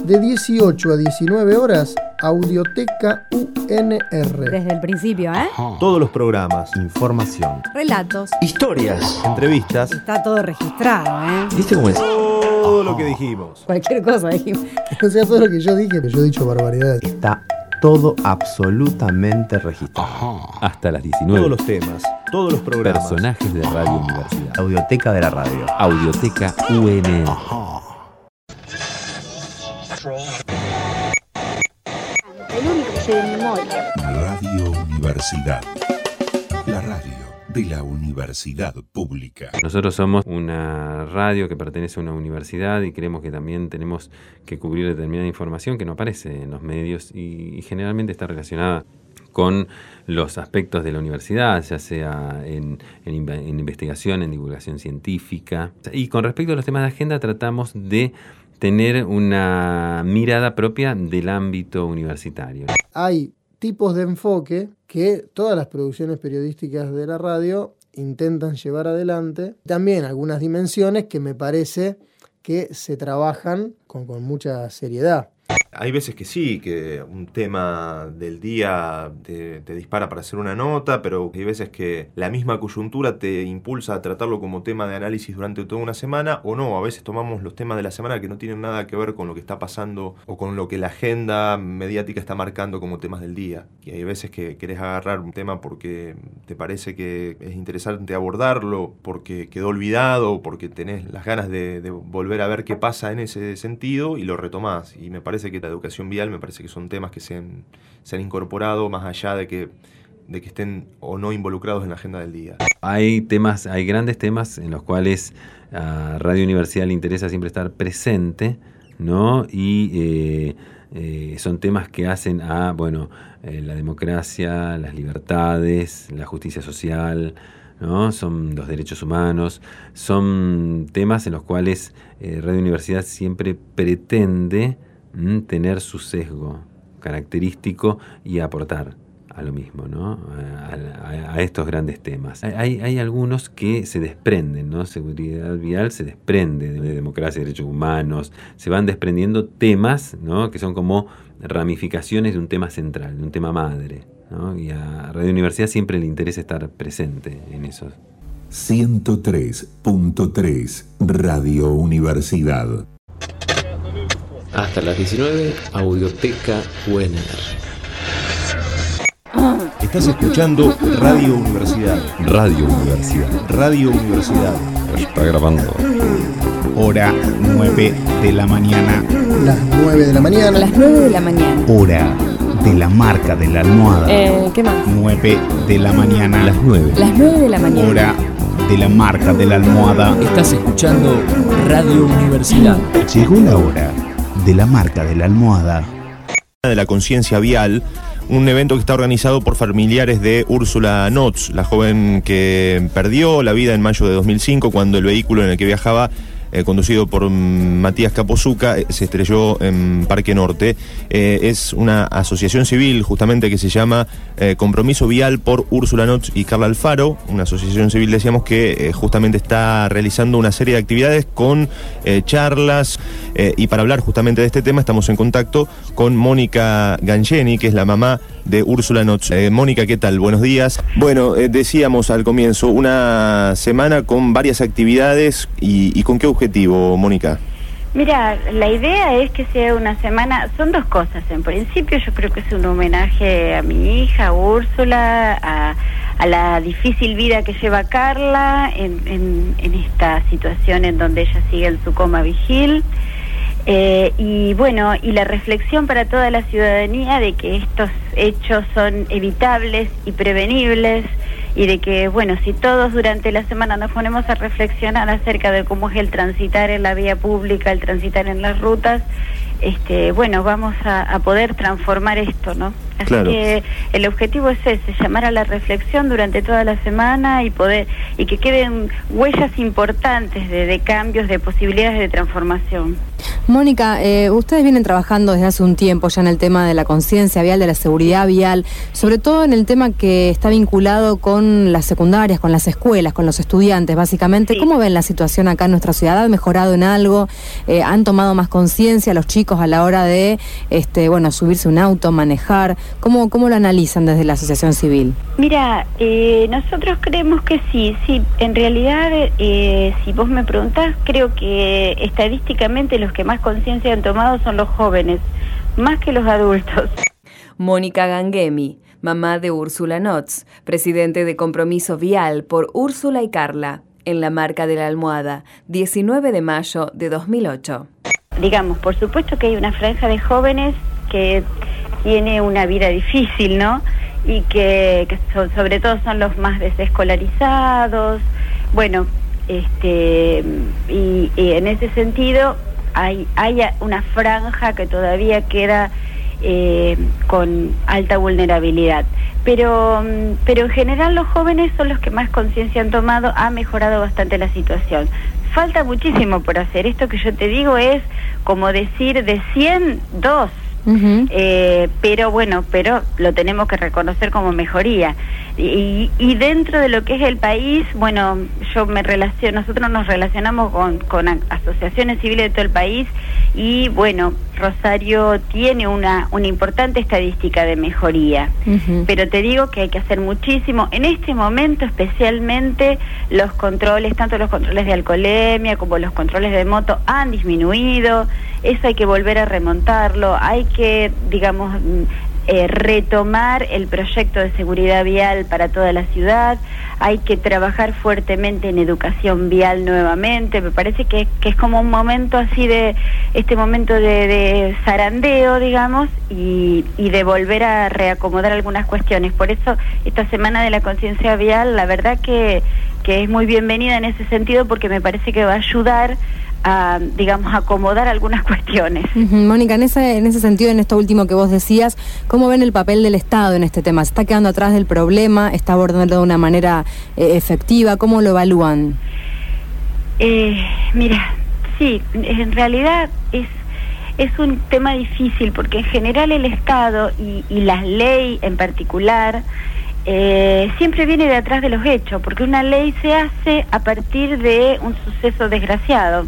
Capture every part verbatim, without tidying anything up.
de dieciocho a diecinueve horas, Audioteca U N R. Desde el principio, ¿eh? Todos los programas, información, Relatos, historias, entrevistas. está todo registrado, ¿eh? ¿Viste cómo es? Todo lo que dijimos. Cualquier cosa dijimos. O sea, todo lo que yo dije, pero yo he dicho barbaridades. Está todo absolutamente registrado. Hasta las diecinueve. Todos los temas, todos los programas. Personajes de Radio Universidad. Audioteca de la radio. Audioteca U N R. Radio Universidad. La radio de la Universidad Pública. Nosotros somos una radio que pertenece a una universidad y creemos que también tenemos que cubrir determinada información que no aparece en los medios y, y generalmente está relacionada con los aspectos de la universidad, ya sea en, en, en investigación, en divulgación científica. Y con respecto a los temas de agenda, tratamos de tener una mirada propia del ámbito universitario. Hay tipos de enfoque que todas las producciones periodísticas de la radio intentan llevar adelante. También algunas dimensiones que me parece que se trabajan con, con mucha seriedad. Hay veces que sí, que un tema del día te, te dispara para hacer una nota, pero hay veces que la misma coyuntura te impulsa a tratarlo como tema de análisis durante toda una semana, o no, a veces tomamos los temas de la semana que no tienen nada que ver con lo que está pasando o con lo que la agenda mediática está marcando como temas del día. Y hay veces que querés agarrar un tema porque te parece que es interesante abordarlo, porque quedó olvidado, porque tenés las ganas de, de volver a ver qué pasa en ese sentido y lo retomás. Y me parece que la educación vial, me parece que son temas que se han, se han incorporado más allá de que, de que estén o no involucrados en la agenda del día. Hay temas, hay grandes temas en los cuales a Radio Universidad le interesa siempre estar presente, ¿no? Y eh, eh, son temas que hacen a, bueno, eh, la democracia, las libertades, la justicia social, ¿no? Son los derechos humanos, son temas en los cuales eh, Radio Universidad siempre pretende tener su sesgo característico y aportar a lo mismo, ¿no? A, a, a estos grandes temas. Hay, hay algunos que se desprenden, ¿no? Seguridad vial se desprende de democracia y derechos humanos, se van desprendiendo temas, ¿no? Que son como ramificaciones de un tema central, de un tema madre, ¿no? Y a Radio Universidad siempre le interesa estar presente en esos. ciento tres punto tres Radio Universidad. Hasta las diecinueve, Audioteca U N R. Estás escuchando Radio Universidad. Radio Universidad. Radio Universidad. Está grabando. Hora nueve de la mañana. Las nueve de la mañana. Las nueve de la mañana. Hora de la marca de la almohada. Eh, ¿qué más? nueve de la mañana. Las nueve. Las nueve de la mañana. Hora de la marca de la almohada. Estás escuchando Radio Universidad. Llegó la hora de la marca de la almohada. De la conciencia vial, un evento que está organizado por familiares de Úrsula Notz, la joven que perdió la vida en mayo de dos mil cinco cuando el vehículo en el que viajaba, eh, conducido por Matías Capozuca, eh, se estrelló en Parque Norte. Eh, es una asociación civil justamente que se llama eh, Compromiso Vial por Úrsula Notz y Carla Alfaro, una asociación civil, decíamos, que eh, justamente está realizando una serie de actividades con eh, charlas, eh, y para hablar justamente de este tema estamos en contacto con Mónica Gangeni, que es la mamá de Úrsula Notz. Eh, Mónica, ¿qué tal? Buenos días. Bueno, eh, decíamos al comienzo, una semana con varias actividades y, y ¿con qué objetivo, Mónica? Mira, la idea es que sea una semana, son dos cosas. En principio yo creo que es un homenaje a mi hija, a Úrsula, a, a la difícil vida que lleva Carla en, en, en esta situación en donde ella sigue en su coma vigil. Eh, y bueno, y la reflexión para toda la ciudadanía de que estos hechos son evitables y prevenibles, y de que, bueno, si todos durante la semana nos ponemos a reflexionar acerca de cómo es el transitar en la vía pública, el transitar en las rutas, este, bueno, vamos a, a poder transformar esto, ¿no? Así claro. que el objetivo es ese, llamar a la reflexión durante toda la semana y poder, y que queden huellas importantes de, de cambios, de posibilidades de transformación. Mónica, eh, ustedes vienen trabajando desde hace un tiempo ya en el tema de la conciencia vial, de la seguridad vial, sobre todo en el tema que está vinculado con las secundarias, con las escuelas, con los estudiantes, básicamente. Sí. ¿Cómo ven la situación acá en nuestra ciudad? ¿Ha mejorado en algo? Eh, ¿Han tomado más conciencia los chicos a la hora de este, bueno, subirse un auto, manejar? ¿Cómo, cómo lo analizan desde la asociación civil? Mira, eh, nosotros creemos que sí, sí. En realidad, eh, si vos me preguntás, creo que estadísticamente los que más conciencia han tomado son los jóvenes, más que los adultos. Mónica Gangemi, mamá de Úrsula Notz, presidente de Compromiso Vial por Úrsula y Carla, en la Marca de la Almohada, diecinueve de mayo de dos mil ocho. Digamos, por supuesto que hay una franja de jóvenes que tiene una vida difícil, ¿no? Y que, que so, sobre todo son los más desescolarizados. Bueno, este y, y en ese sentido hay, hay una franja que todavía queda eh, con alta vulnerabilidad. Pero, pero en general los jóvenes son los que más conciencia han tomado, ha mejorado bastante la situación. Falta muchísimo por hacer. Esto que yo te digo es como decir de cien, dos. Uh-huh. Eh, pero bueno, pero lo tenemos que reconocer como mejoría. Y, y dentro de lo que es el país, bueno, yo me relaciono, nosotros nos relacionamos con, con asociaciones civiles de todo el país y bueno, Rosario tiene una, una importante estadística de mejoría. Uh-huh. Pero te digo que hay que hacer muchísimo. En este momento especialmente los controles, tanto los controles de alcoholemia como los controles de moto han disminuido. Eso hay que volver a remontarlo, hay que, digamos, eh, retomar el proyecto de seguridad vial para toda la ciudad, hay que trabajar fuertemente en educación vial nuevamente. Me parece que, que es como un momento así de, este momento de, de zarandeo, digamos, y, y de volver a reacomodar algunas cuestiones. Por eso esta Semana de la Conciencia Vial, la verdad que, que es muy bienvenida en ese sentido, porque me parece que va a ayudar a, digamos, acomodar algunas cuestiones. Uh-huh. Mónica, en ese, en ese sentido, en esto último que vos decías, ¿cómo ven el papel del Estado en este tema? ¿Se está quedando atrás del problema? ¿Está abordando de una manera eh, efectiva? ¿Cómo lo evalúan? Eh, mira, sí, en realidad es, es un tema difícil, porque en general el Estado y, y la ley en particular Eh, siempre viene de atrás de los hechos, porque una ley se hace a partir de un suceso desgraciado.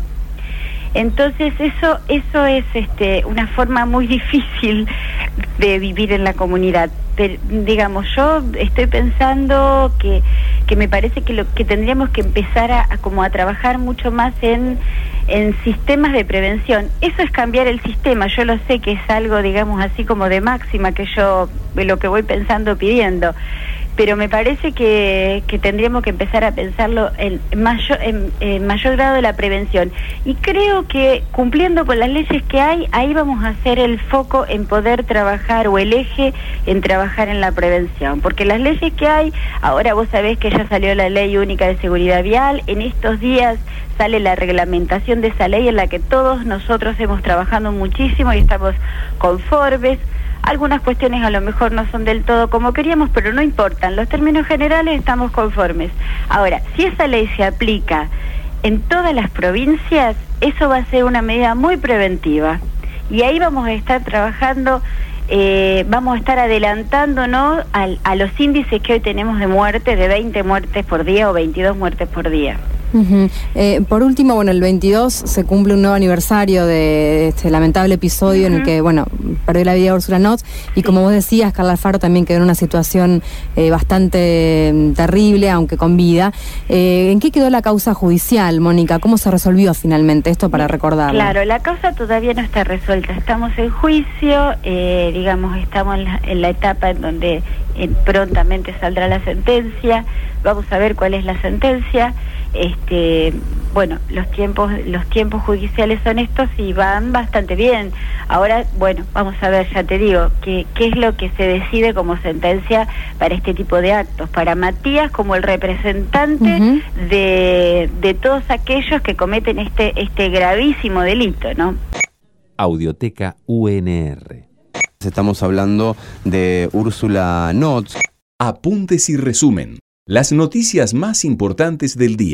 Entonces eso eso es este una forma muy difícil de vivir en la comunidad. Pero, digamos, yo estoy pensando que, que me parece que lo que tendríamos que empezar a, a como a trabajar mucho más en en sistemas de prevención. Eso es cambiar el sistema. Yo lo sé que es algo, digamos, así como de máxima, que yo lo que voy pensando, pidiendo, pero me parece que, que tendríamos que empezar a pensarlo en mayor, en, en mayor grado de la prevención. Y creo que cumpliendo con las leyes que hay, ahí vamos a hacer el foco en poder trabajar, o el eje en trabajar en la prevención. Porque las leyes que hay, ahora vos sabés que ya salió la Ley Única de Seguridad Vial, en estos días sale la reglamentación de esa ley, en la que todos nosotros hemos trabajado muchísimo y estamos conformes. Algunas cuestiones a lo mejor no son del todo como queríamos, pero no importan. Los términos generales estamos conformes. Ahora, si esa ley se aplica en todas las provincias, eso va a ser una medida muy preventiva. Y ahí vamos a estar trabajando, eh, vamos a estar adelantándonos a, a los índices que hoy tenemos de muerte, de veinte muertes por día o veintidós muertes por día. Uh-huh. Eh, por último, bueno, el veintidós se cumple un nuevo aniversario de este lamentable episodio uh-huh. en el que, bueno, perdió la vida Úrsula Notz, y sí. Como vos decías, Carla Alfaro también quedó en una situación eh, bastante eh, terrible, aunque con vida. Eh, ¿En qué quedó la causa judicial, Mónica? ¿Cómo se resolvió finalmente esto, para recordarlo? Claro, la causa todavía no está resuelta. Estamos en juicio, eh, digamos, estamos en la, en la etapa en donde eh, prontamente saldrá la sentencia. Vamos a ver cuál es la sentencia. Este, bueno, los tiempos los tiempos judiciales son estos y van bastante bien. Ahora, bueno, vamos a ver, ya te digo, qué qué es lo que se decide como sentencia para este tipo de actos, para Matías como el representante uh-huh. de, de todos aquellos que cometen este este gravísimo delito, ¿no? Audioteca U N R. Estamos hablando de Úrsula Notz. Apuntes y resumen. Las noticias más importantes del día.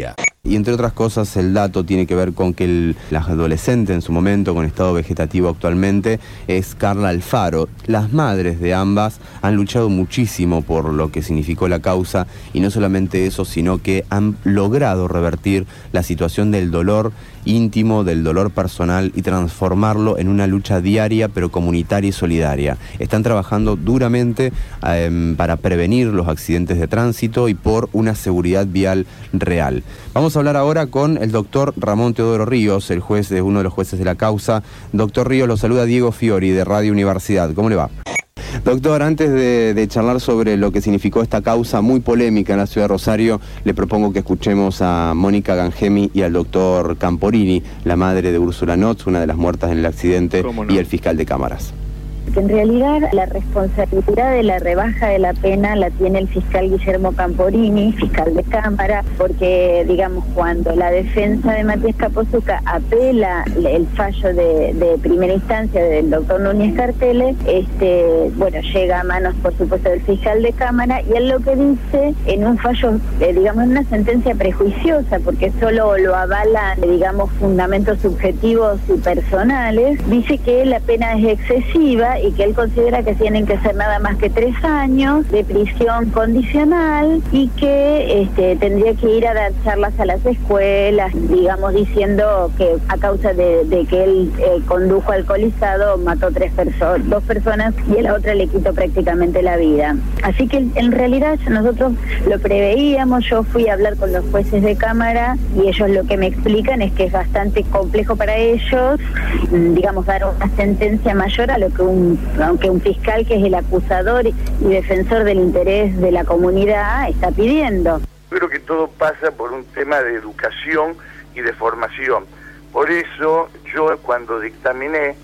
Y entre otras cosas, el dato tiene que ver con que el, la adolescente en su momento, con estado vegetativo actualmente, es Carla Alfaro. Las madres de ambas han luchado muchísimo por lo que significó la causa, y no solamente eso, sino que han logrado revertir la situación del dolor íntimo, del dolor personal, y transformarlo en una lucha diaria, pero comunitaria y solidaria. Están trabajando duramente eh, para prevenir los accidentes de tránsito y por una seguridad vial real. Vamos a hablar ahora con el doctor Ramón Teodoro Ríos, el juez de uno de los jueces de la causa. Doctor Ríos, lo saluda Diego Fiori de Radio Universidad. ¿Cómo le va? Doctor, antes de, de charlar sobre lo que significó esta causa muy polémica en la ciudad de Rosario, le propongo que escuchemos a Mónica Gangemi y al doctor Camporini, la madre de Úrsula Notz, una de las muertas en el accidente, no? Y el fiscal de cámaras. Que en realidad la responsabilidad de la rebaja de la pena la tiene el fiscal Guillermo Camporini, fiscal de cámara, porque digamos cuando la defensa de Matías Capozuca apela el fallo de, de primera instancia del doctor Núñez Carteles, este, bueno, llega a manos por supuesto del fiscal de cámara, y él lo que dice en un fallo, eh, digamos en una sentencia prejuiciosa, porque solo lo avalan, digamos, fundamentos subjetivos y personales, dice que la pena es excesiva y que él considera que tienen que ser nada más que tres años de prisión condicional, y que este, tendría que ir a dar charlas a las escuelas, digamos, diciendo que a causa de, de que él eh, condujo alcoholizado, mató tres personas, dos personas, y a la otra le quitó prácticamente la vida. Así que en realidad nosotros lo preveíamos. Yo fui a hablar con los jueces de cámara y ellos lo que me explican es que es bastante complejo para ellos, digamos, dar una sentencia mayor a lo que un aunque un fiscal, que es el acusador y defensor del interés de la comunidad, está pidiendo. Creo que todo pasa por un tema de educación y de formación. Por eso yo, cuando dictaminé,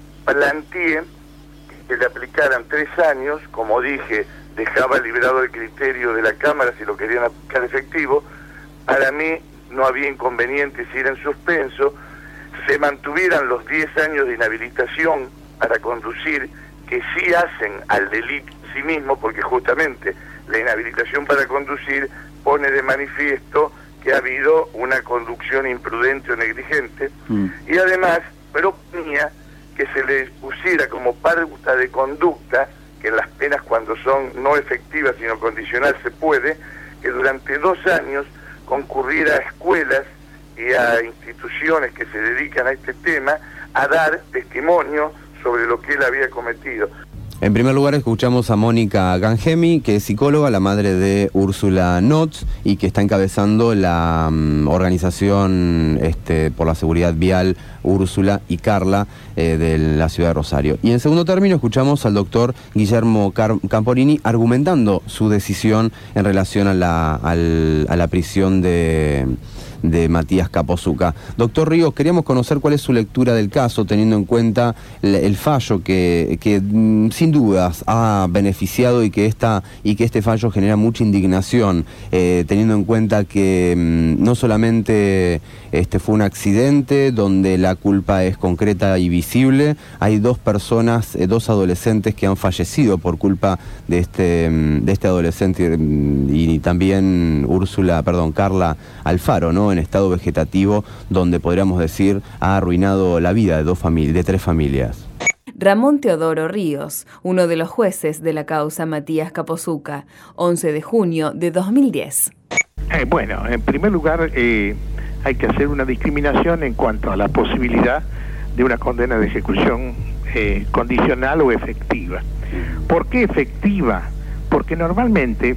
planteé que le aplicaran tres años, como dije, dejaba liberado el criterio de la Cámara si lo querían aplicar efectivo. Para mí no había inconveniente si era en suspenso, se mantuvieran los diez años de inhabilitación para conducir, que sí hacen al delito en sí mismo, porque justamente la inhabilitación para conducir pone de manifiesto que ha habido una conducción imprudente o negligente, mm. y además proponía que se le pusiera como pauta de conducta, que en las penas cuando son no efectivas sino condicional se puede, que durante dos años concurriera a escuelas y a instituciones que se dedican a este tema a dar testimonio sobre lo que él había cometido. En primer lugar escuchamos a Mónica Gangemi, que es psicóloga, la madre de Úrsula Notz, y que está encabezando la um, organización este, por la seguridad vial Úrsula y Carla eh, de la ciudad de Rosario. Y en segundo término escuchamos al doctor Guillermo Car- Camporini argumentando su decisión en relación a la, al, a la prisión de... de Matías Capozuca. Doctor Ríos, queríamos conocer cuál es su lectura del caso, teniendo en cuenta el, el fallo que, que mm, sin dudas ha beneficiado y que esta y que este fallo genera mucha indignación, eh, teniendo en cuenta que mm, no solamente este fue un accidente donde la culpa es concreta y visible, hay dos personas, eh, dos adolescentes que han fallecido por culpa de este de este adolescente, y, y también Úrsula, perdón, Carla Alfaro, ¿no? En estado vegetativo, donde podríamos decir ha arruinado la vida de dos familias, de tres familias. Ramón Teodoro Ríos, uno de los jueces de la causa Matías Capozuca, once de junio de dos mil diez. Eh, bueno, en primer lugar, eh, hay que hacer una discriminación en cuanto a la posibilidad de una condena de ejecución eh, condicional o efectiva. ¿Por qué efectiva? Porque normalmente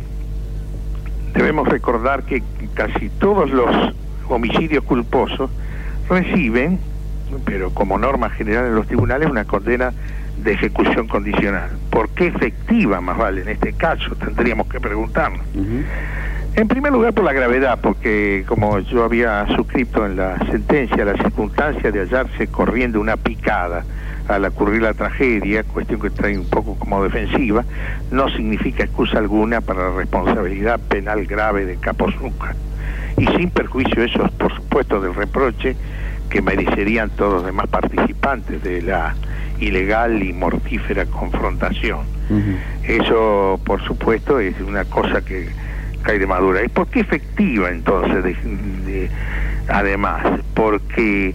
debemos recordar que casi todos los homicidios culposos reciben, pero como norma general en los tribunales, una condena de ejecución condicional. ¿Por qué efectiva, más vale, en este caso? Tendríamos que preguntarnos. Uh-huh. En primer lugar, por la gravedad, porque como yo había suscrito en la sentencia, la circunstancia de hallarse corriendo una picada al ocurrir la tragedia, cuestión que trae un poco como defensiva, no significa excusa alguna para la responsabilidad penal grave de Capozuca. Y sin perjuicio eso, por supuesto, del reproche que merecerían todos los demás participantes de la ilegal y mortífera confrontación. Uh-huh. Eso, por supuesto, es una cosa que cae de madura. ¿Y por qué efectiva entonces? De, de, además, porque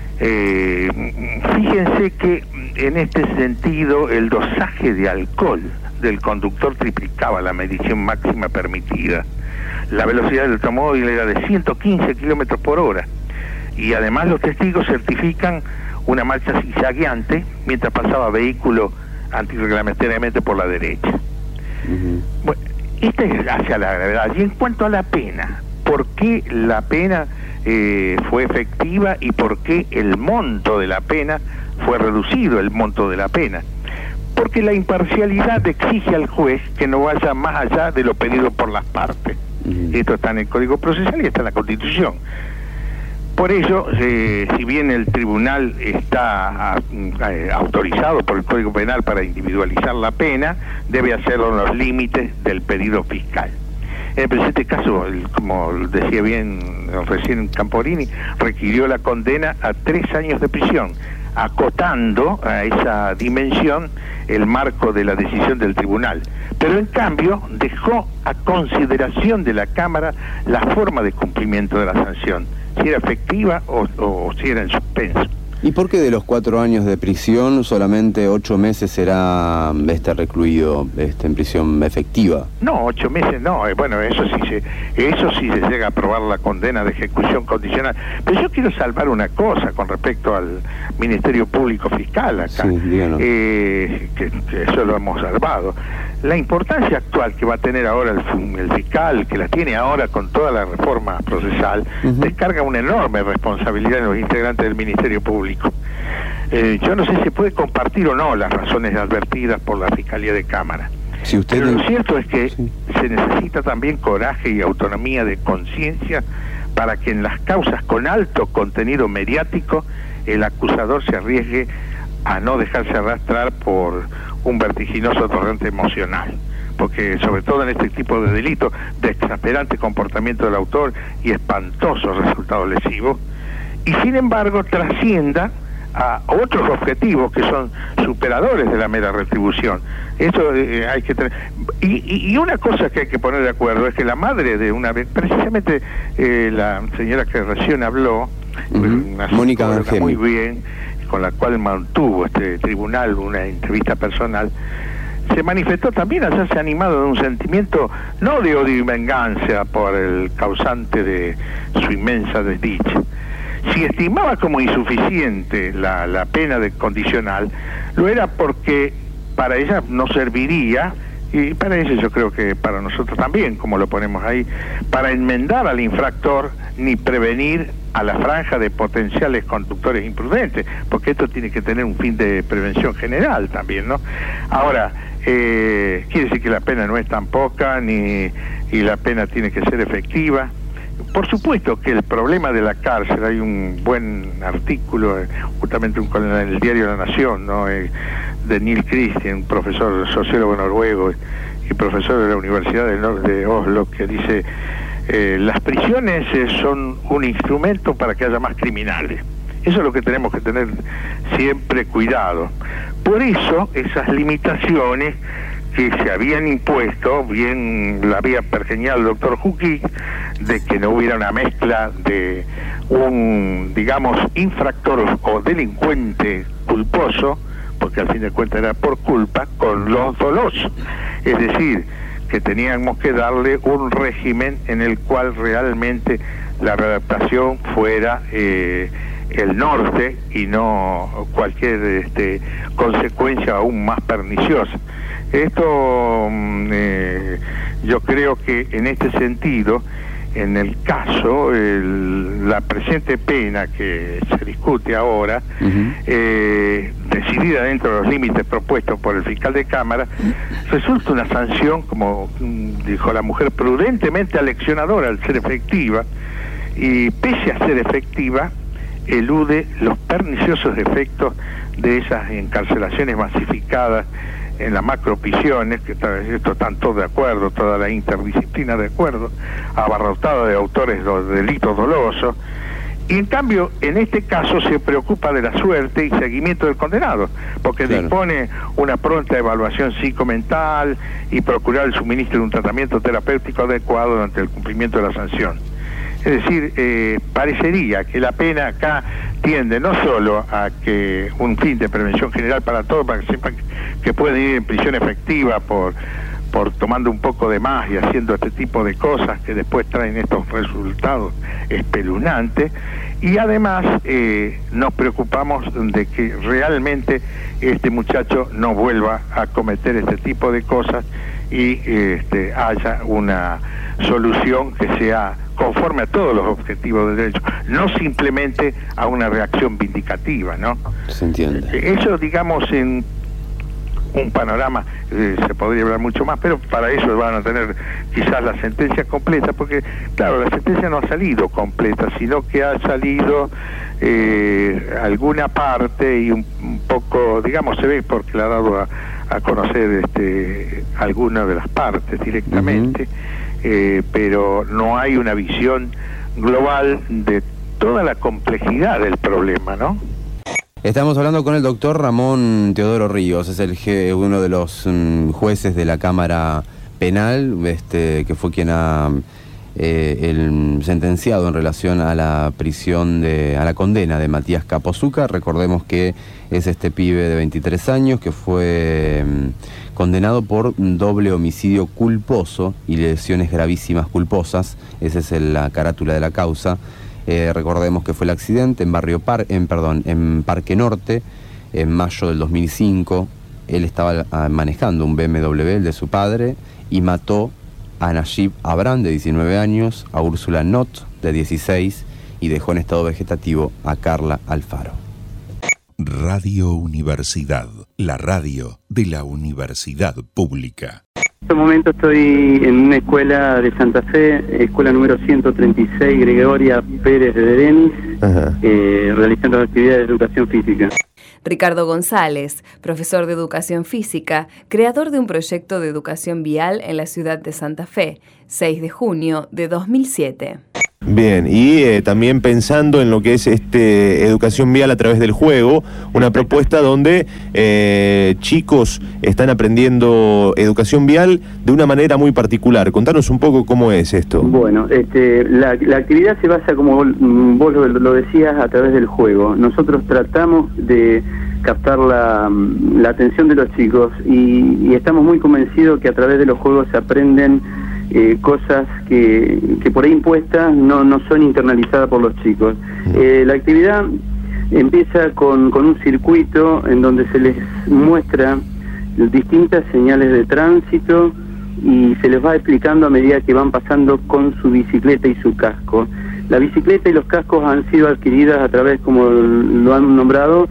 eh, fíjense que en este sentido el dosaje de alcohol del conductor triplicaba la medición máxima permitida. La velocidad del automóvil era de ciento quince kilómetros por hora. Y además los testigos certifican una marcha zigzagueante mientras pasaba vehículo antirreglamentariamente por la derecha. Uh-huh. Bueno, esta es hacia la gravedad. Y en cuanto a la pena, ¿por qué la pena eh, fue efectiva y por qué el monto de la pena fue reducido, el monto de la pena? Porque la imparcialidad exige al juez que no vaya más allá de lo pedido por las partes. Uh-huh. Esto está en el Código Procesal y está en la Constitución. Por ello, eh, si bien el tribunal está eh, autorizado por el Código Penal para individualizar la pena, debe hacerlo en los límites del pedido fiscal. En el presente caso, el, como decía bien recién Camporini, requirió la condena a tres años de prisión, acotando a esa dimensión el marco de la decisión del tribunal. Pero en cambio dejó a consideración de la Cámara la forma de cumplimiento de la sanción, si era efectiva o, o, o si era en suspenso. ¿Y por qué de los cuatro años de prisión solamente ocho meses será este recluido este, en prisión efectiva? No, ocho meses no. Eh, bueno, eso sí se, eso sí se llega a aprobar la condena de ejecución condicional. Pero yo quiero salvar una cosa con respecto al Ministerio Público Fiscal acá, sí, eh, que, que eso lo hemos salvado. La importancia actual que va a tener ahora el, el fiscal, que la tiene ahora con toda la reforma procesal, uh-huh, descarga una enorme responsabilidad en los integrantes del Ministerio Público. Eh, yo no sé si puede compartir o no las razones advertidas por la Fiscalía de Cámara. Si usted Pero lo cierto es que sí, se necesita también coraje y autonomía de conciencia para que en las causas con alto contenido mediático el acusador se arriesgue a no dejarse arrastrar por un vertiginoso torrente emocional, porque sobre todo en este tipo de delitos de exasperante comportamiento del autor y espantoso resultado lesivo, y sin embargo trascienda a otros objetivos que son superadores de la mera retribución. Eso eh, hay que tener. Y, y una cosa que hay que poner de acuerdo es que la madre de una vez, precisamente eh, la señora que recién habló, uh-huh, una Mónica Gangemi, muy bien, con la cual mantuvo este tribunal una entrevista personal, se manifestó también hacerse animado de un sentimiento no de odio y venganza por el causante de su inmensa desdicha. Si estimaba como insuficiente la, la pena de condicional, lo era porque para ella no serviría, y para ella yo creo que para nosotros también, como lo ponemos ahí, para enmendar al infractor ni prevenir a la franja de potenciales conductores imprudentes, porque esto tiene que tener un fin de prevención general también, ¿no? Ahora, eh, quiere decir que la pena no es tan poca, ni y la pena tiene que ser efectiva. Por supuesto que el problema de la cárcel, hay un buen artículo, justamente un, en el diario La Nación, ¿no? Eh, de Neil Christian, un profesor sociólogo noruego y profesor de la Universidad de, de Oslo, que dice: eh, las prisiones eh, son un instrumento para que haya más criminales. Eso es lo que tenemos que tener siempre cuidado. Por eso, esas limitaciones que se habían impuesto, bien la había pergeñado el doctor Jukic, de que no hubiera una mezcla de un, digamos, infractor o delincuente culposo, porque al fin de cuentas era por culpa, con los dolosos. Es decir, que teníamos que darle un régimen en el cual realmente la readaptación fuera eh, el norte y no cualquier este, consecuencia aún más perniciosa. Esto eh, yo creo que en este sentido, en el caso, el, la presente pena que se discute ahora, uh-huh, eh, decidida dentro de los límites propuestos por el fiscal de Cámara, resulta una sanción, como dijo la mujer, prudentemente aleccionadora al ser efectiva, y pese a ser efectiva, elude los perniciosos efectos de esas encarcelaciones masificadas en las macroprisiones, que esto están todos de acuerdo, toda la interdisciplina de acuerdo, abarrotada de autores de delitos dolosos, Y en cambio, en este caso se preocupa de la suerte y seguimiento del condenado, porque claro. dispone una pronta evaluación psicomental y procurar el suministro de un tratamiento terapéutico adecuado durante el cumplimiento de la sanción. Es decir, eh, parecería que la pena acá tiende no solo a que un fin de prevención general para todos, para que sepan que pueden ir en prisión efectiva por por tomando un poco de más y haciendo este tipo de cosas que después traen estos resultados espeluznantes, y además eh, nos preocupamos de que realmente este muchacho no vuelva a cometer este tipo de cosas y este, haya una solución que sea conforme a todos los objetivos del derecho, no simplemente a una reacción vindicativa, ¿no? Se entiende. Eso, digamos, en un panorama, eh, se podría hablar mucho más, pero para eso van a tener quizás la sentencia completa, porque claro, la sentencia no ha salido completa, sino que ha salido eh, alguna parte y un, un poco, digamos, se ve porque le ha dado a, a conocer este, alguna de las partes directamente, uh-huh. eh, pero no hay una visión global de toda la complejidad del problema, ¿no? Estamos hablando con el doctor Ramón Teodoro Ríos, es el uno de los um, jueces de la Cámara Penal, este, que fue quien ha eh, el, sentenciado en relación a la prisión, de, a la condena de Matías Capozuca. Recordemos que es este pibe de veintitrés años que fue um, condenado por doble homicidio culposo y lesiones gravísimas culposas. Esa es el, la carátula de la causa. Eh, recordemos que fue el accidente en Barrio Par, en, perdón, en Parque Norte, en mayo del dos mil cinco. Él estaba a, manejando un B M W, el de su padre, y mató a Najib Abraham, de diecinueve años, a Úrsula Not, de dieciséis, y dejó en estado vegetativo a Carla Alfaro. Radio Universidad, la radio de la Universidad Pública. En este momento estoy en una escuela de Santa Fe, escuela número ciento treinta y seis, Gregoria Pérez de Denis, eh, realizando actividades de educación física. Ricardo González, profesor de educación física, creador de un proyecto de educación vial en la ciudad de Santa Fe, seis de junio de dos mil siete. Bien, y eh, también pensando en lo que es este educación vial a través del juego, una propuesta donde eh, chicos están aprendiendo educación vial de una manera muy particular. Contanos un poco cómo es esto. Bueno, este, la, la actividad se basa, como vos lo, lo decías, a través del juego. Nosotros tratamos de captar la, la atención de los chicos y, y estamos muy convencidos que a través de los juegos se aprenden Eh, cosas que, que por ahí impuestas no, no son internalizadas por los chicos. Eh, la actividad empieza con, con un circuito en donde se les muestra distintas señales de tránsito y se les va explicando a medida que van pasando con su bicicleta y su casco. La bicicleta y los cascos han sido adquiridas a través, como lo han nombrado,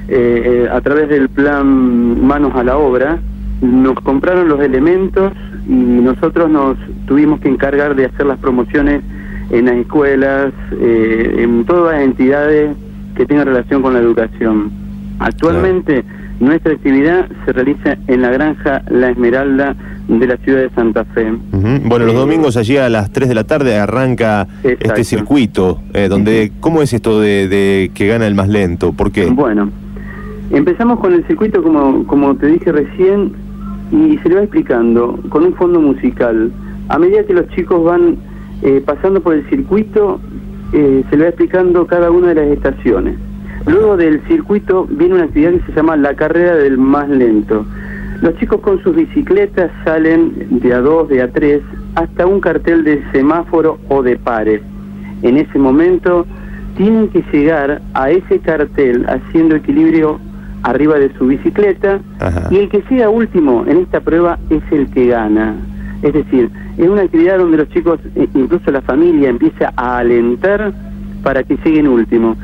eh, a través del plan Manos a la Obra. Nos compraron los elementos y nosotros nos tuvimos que encargar de hacer las promociones en las escuelas, eh, en todas las entidades que tengan relación con la educación. Actualmente claro. nuestra actividad se realiza en la granja La Esmeralda de la ciudad de Santa Fe. Uh-huh. Bueno, los domingos allí a las tres de la tarde arranca Exacto. este circuito, eh, donde uh-huh. ¿cómo es esto de, de que gana el más lento? ¿Por qué? Bueno, empezamos con el circuito, como, como te dije recién, y se le va explicando con un fondo musical. A medida que los chicos van eh, pasando por el circuito, eh, se le va explicando cada una de las estaciones. Luego del circuito viene una actividad que se llama la carrera del más lento. Los chicos con sus bicicletas salen de a dos, de a tres, hasta un cartel de semáforo o de pare. En ese momento tienen que llegar a ese cartel haciendo equilibrio arriba de su bicicleta. Ajá. Y el que llega último en esta prueba es el que gana. Es decir, es una actividad donde los chicos, incluso la familia, empieza a alentar para que lleguen último.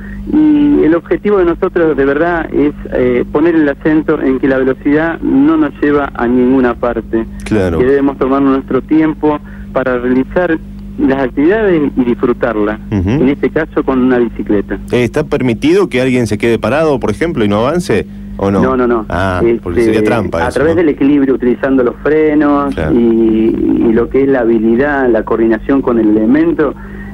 Y el objetivo de nosotros de verdad es eh, poner el acento en que la velocidad no nos lleva a ninguna parte. Claro. Que debemos tomar nuestro tiempo para realizar las actividades y disfrutarlas, uh-huh. en este caso con una bicicleta. ¿Está permitido que alguien se quede parado, por ejemplo, y no avance? ¿O no? No, no, no. Ah, este, porque sería trampa A eso, través ¿no? del equilibrio, utilizando los frenos, claro. y, y lo que es la habilidad, la coordinación con el elemento,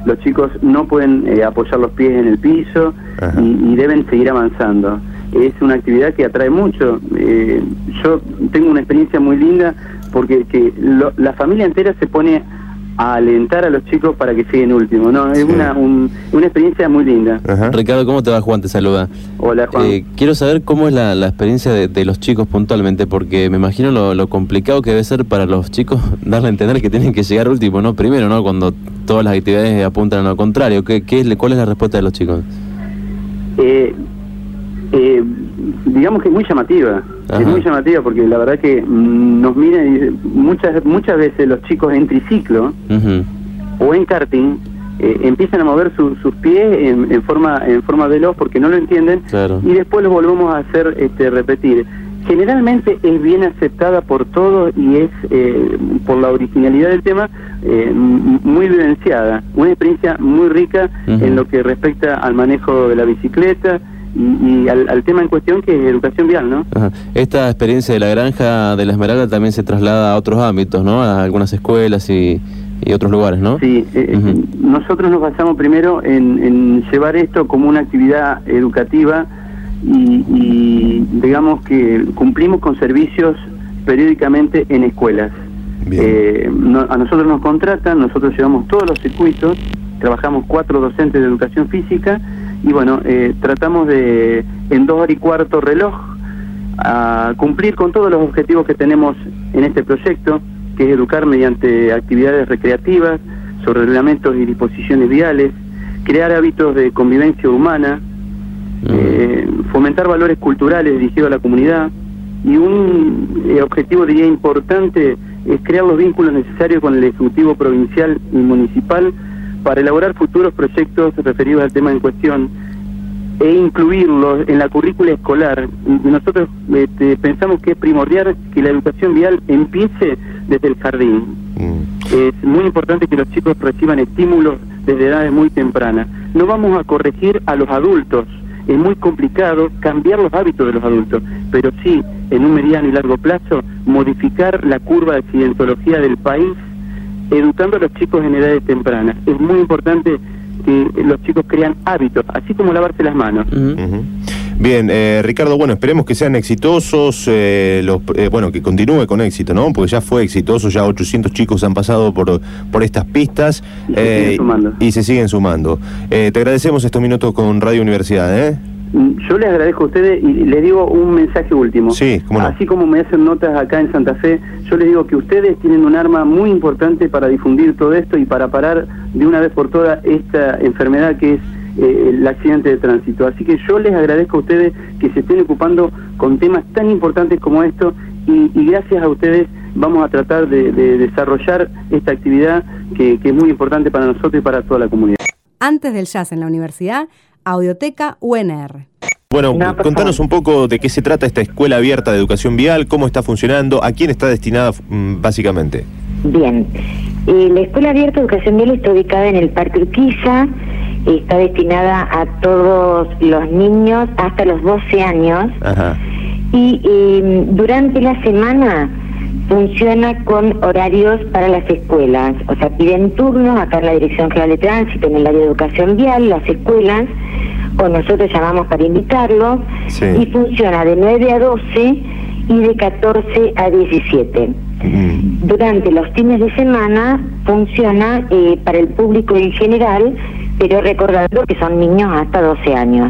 los chicos no pueden eh, apoyar los pies en el piso y, y deben seguir avanzando. Es una actividad que atrae mucho. Eh, yo tengo una experiencia muy linda porque que lo, la familia entera se pone a alentar a los chicos para que siguen último, ¿no? Es sí. una, un, una experiencia muy linda. Ajá. Ricardo, ¿cómo te va? Juan te saluda. Hola, Juan. Eh, quiero saber cómo es la, la experiencia de, de los chicos puntualmente, porque me imagino lo, lo complicado que debe ser para los chicos darle a entender que tienen que llegar último, ¿no? Primero, ¿no? Cuando todas las actividades apuntan a lo contrario. ¿Qué, qué es, ¿Cuál es la respuesta de los chicos? Eh, eh, digamos que es muy llamativa. Ajá. Es muy llamativa porque la verdad que mmm, nos miran y muchas muchas veces los chicos en triciclo uh-huh. o en karting eh, empiezan a mover su, sus pies en, en forma en forma veloz porque no lo entienden claro. y después los volvemos a hacer este, repetir. Generalmente es bien aceptada por todos y es eh, por la originalidad del tema eh, muy vivenciada, una experiencia muy rica uh-huh. en lo que respecta al manejo de la bicicleta y, y al, al tema en cuestión que es educación vial, ¿no? Ajá. Esta experiencia de la granja de la Esmeralda también se traslada a otros ámbitos, ¿no? A algunas escuelas y, y otros lugares, ¿no? Sí, eh, uh-huh. nosotros nos basamos primero en, en llevar esto como una actividad educativa y, y digamos que cumplimos con servicios periódicamente en escuelas. Eh, no, a nosotros nos contratan, nosotros llevamos todos los circuitos, trabajamos cuatro docentes de educación física y bueno, eh, tratamos de en dos horas y cuarto reloj a cumplir con todos los objetivos que tenemos en este proyecto, que es educar mediante actividades recreativas, sobre reglamentos y disposiciones viales, crear hábitos de convivencia humana, eh, fomentar valores culturales dirigidos a la comunidad y un eh, objetivo diría importante es crear los vínculos necesarios con el Ejecutivo Provincial y Municipal para elaborar futuros proyectos referidos al tema en cuestión e incluirlos en la currícula escolar. Nosotros este, pensamos que es primordial que la educación vial empiece desde el jardín. Mm. Es muy importante que los chicos reciban estímulos desde edades muy tempranas. No vamos a corregir a los adultos, es muy complicado cambiar los hábitos de los adultos, pero sí, en un mediano y largo plazo, modificar la curva de accidentología del país, educando a los chicos en edades tempranas. Es muy importante que los chicos crean hábitos, así como lavarse las manos. Uh-huh. Uh-huh. Bien, eh, Ricardo, bueno, esperemos que sean exitosos, eh, los, eh, bueno, que continúe con éxito, ¿no? Porque ya fue exitoso, ya ochocientos chicos han pasado por, por estas pistas y se, eh, siguen, sumando. y se siguen sumando. Eh, te agradecemos estos minutos con Radio Universidad, ¿eh? Yo les agradezco a ustedes y les digo un mensaje último. Sí, cómo no. Así como me hacen notas acá en Santa Fe, yo les digo que ustedes tienen un arma muy importante para difundir todo esto y para parar de una vez por todas esta enfermedad que es eh, el accidente de tránsito. Así que yo les agradezco a ustedes que se estén ocupando con temas tan importantes como esto y, y gracias a ustedes vamos a tratar de, de desarrollar esta actividad que, que es muy importante para nosotros y para toda la comunidad. Antes del jazz en la universidad, Audioteca U N R. Bueno, no, contanos un poco de qué se trata esta escuela abierta de educación vial, cómo está funcionando, a quién está destinada básicamente. Bien, eh, la escuela abierta de educación vial está ubicada en el Parque Urquiza, está destinada a todos los niños hasta los doce años. Ajá. Y eh, durante la semana funciona con horarios para las escuelas, o sea, piden turnos acá en la Dirección General de Tránsito, en el área de educación vial, las escuelas, o nosotros llamamos para invitarlos, sí. Y funciona de nueve a doce y de catorce a diecisiete. Mm. Durante los fines de semana funciona eh, para el público en general, pero recordando que son niños hasta doce años.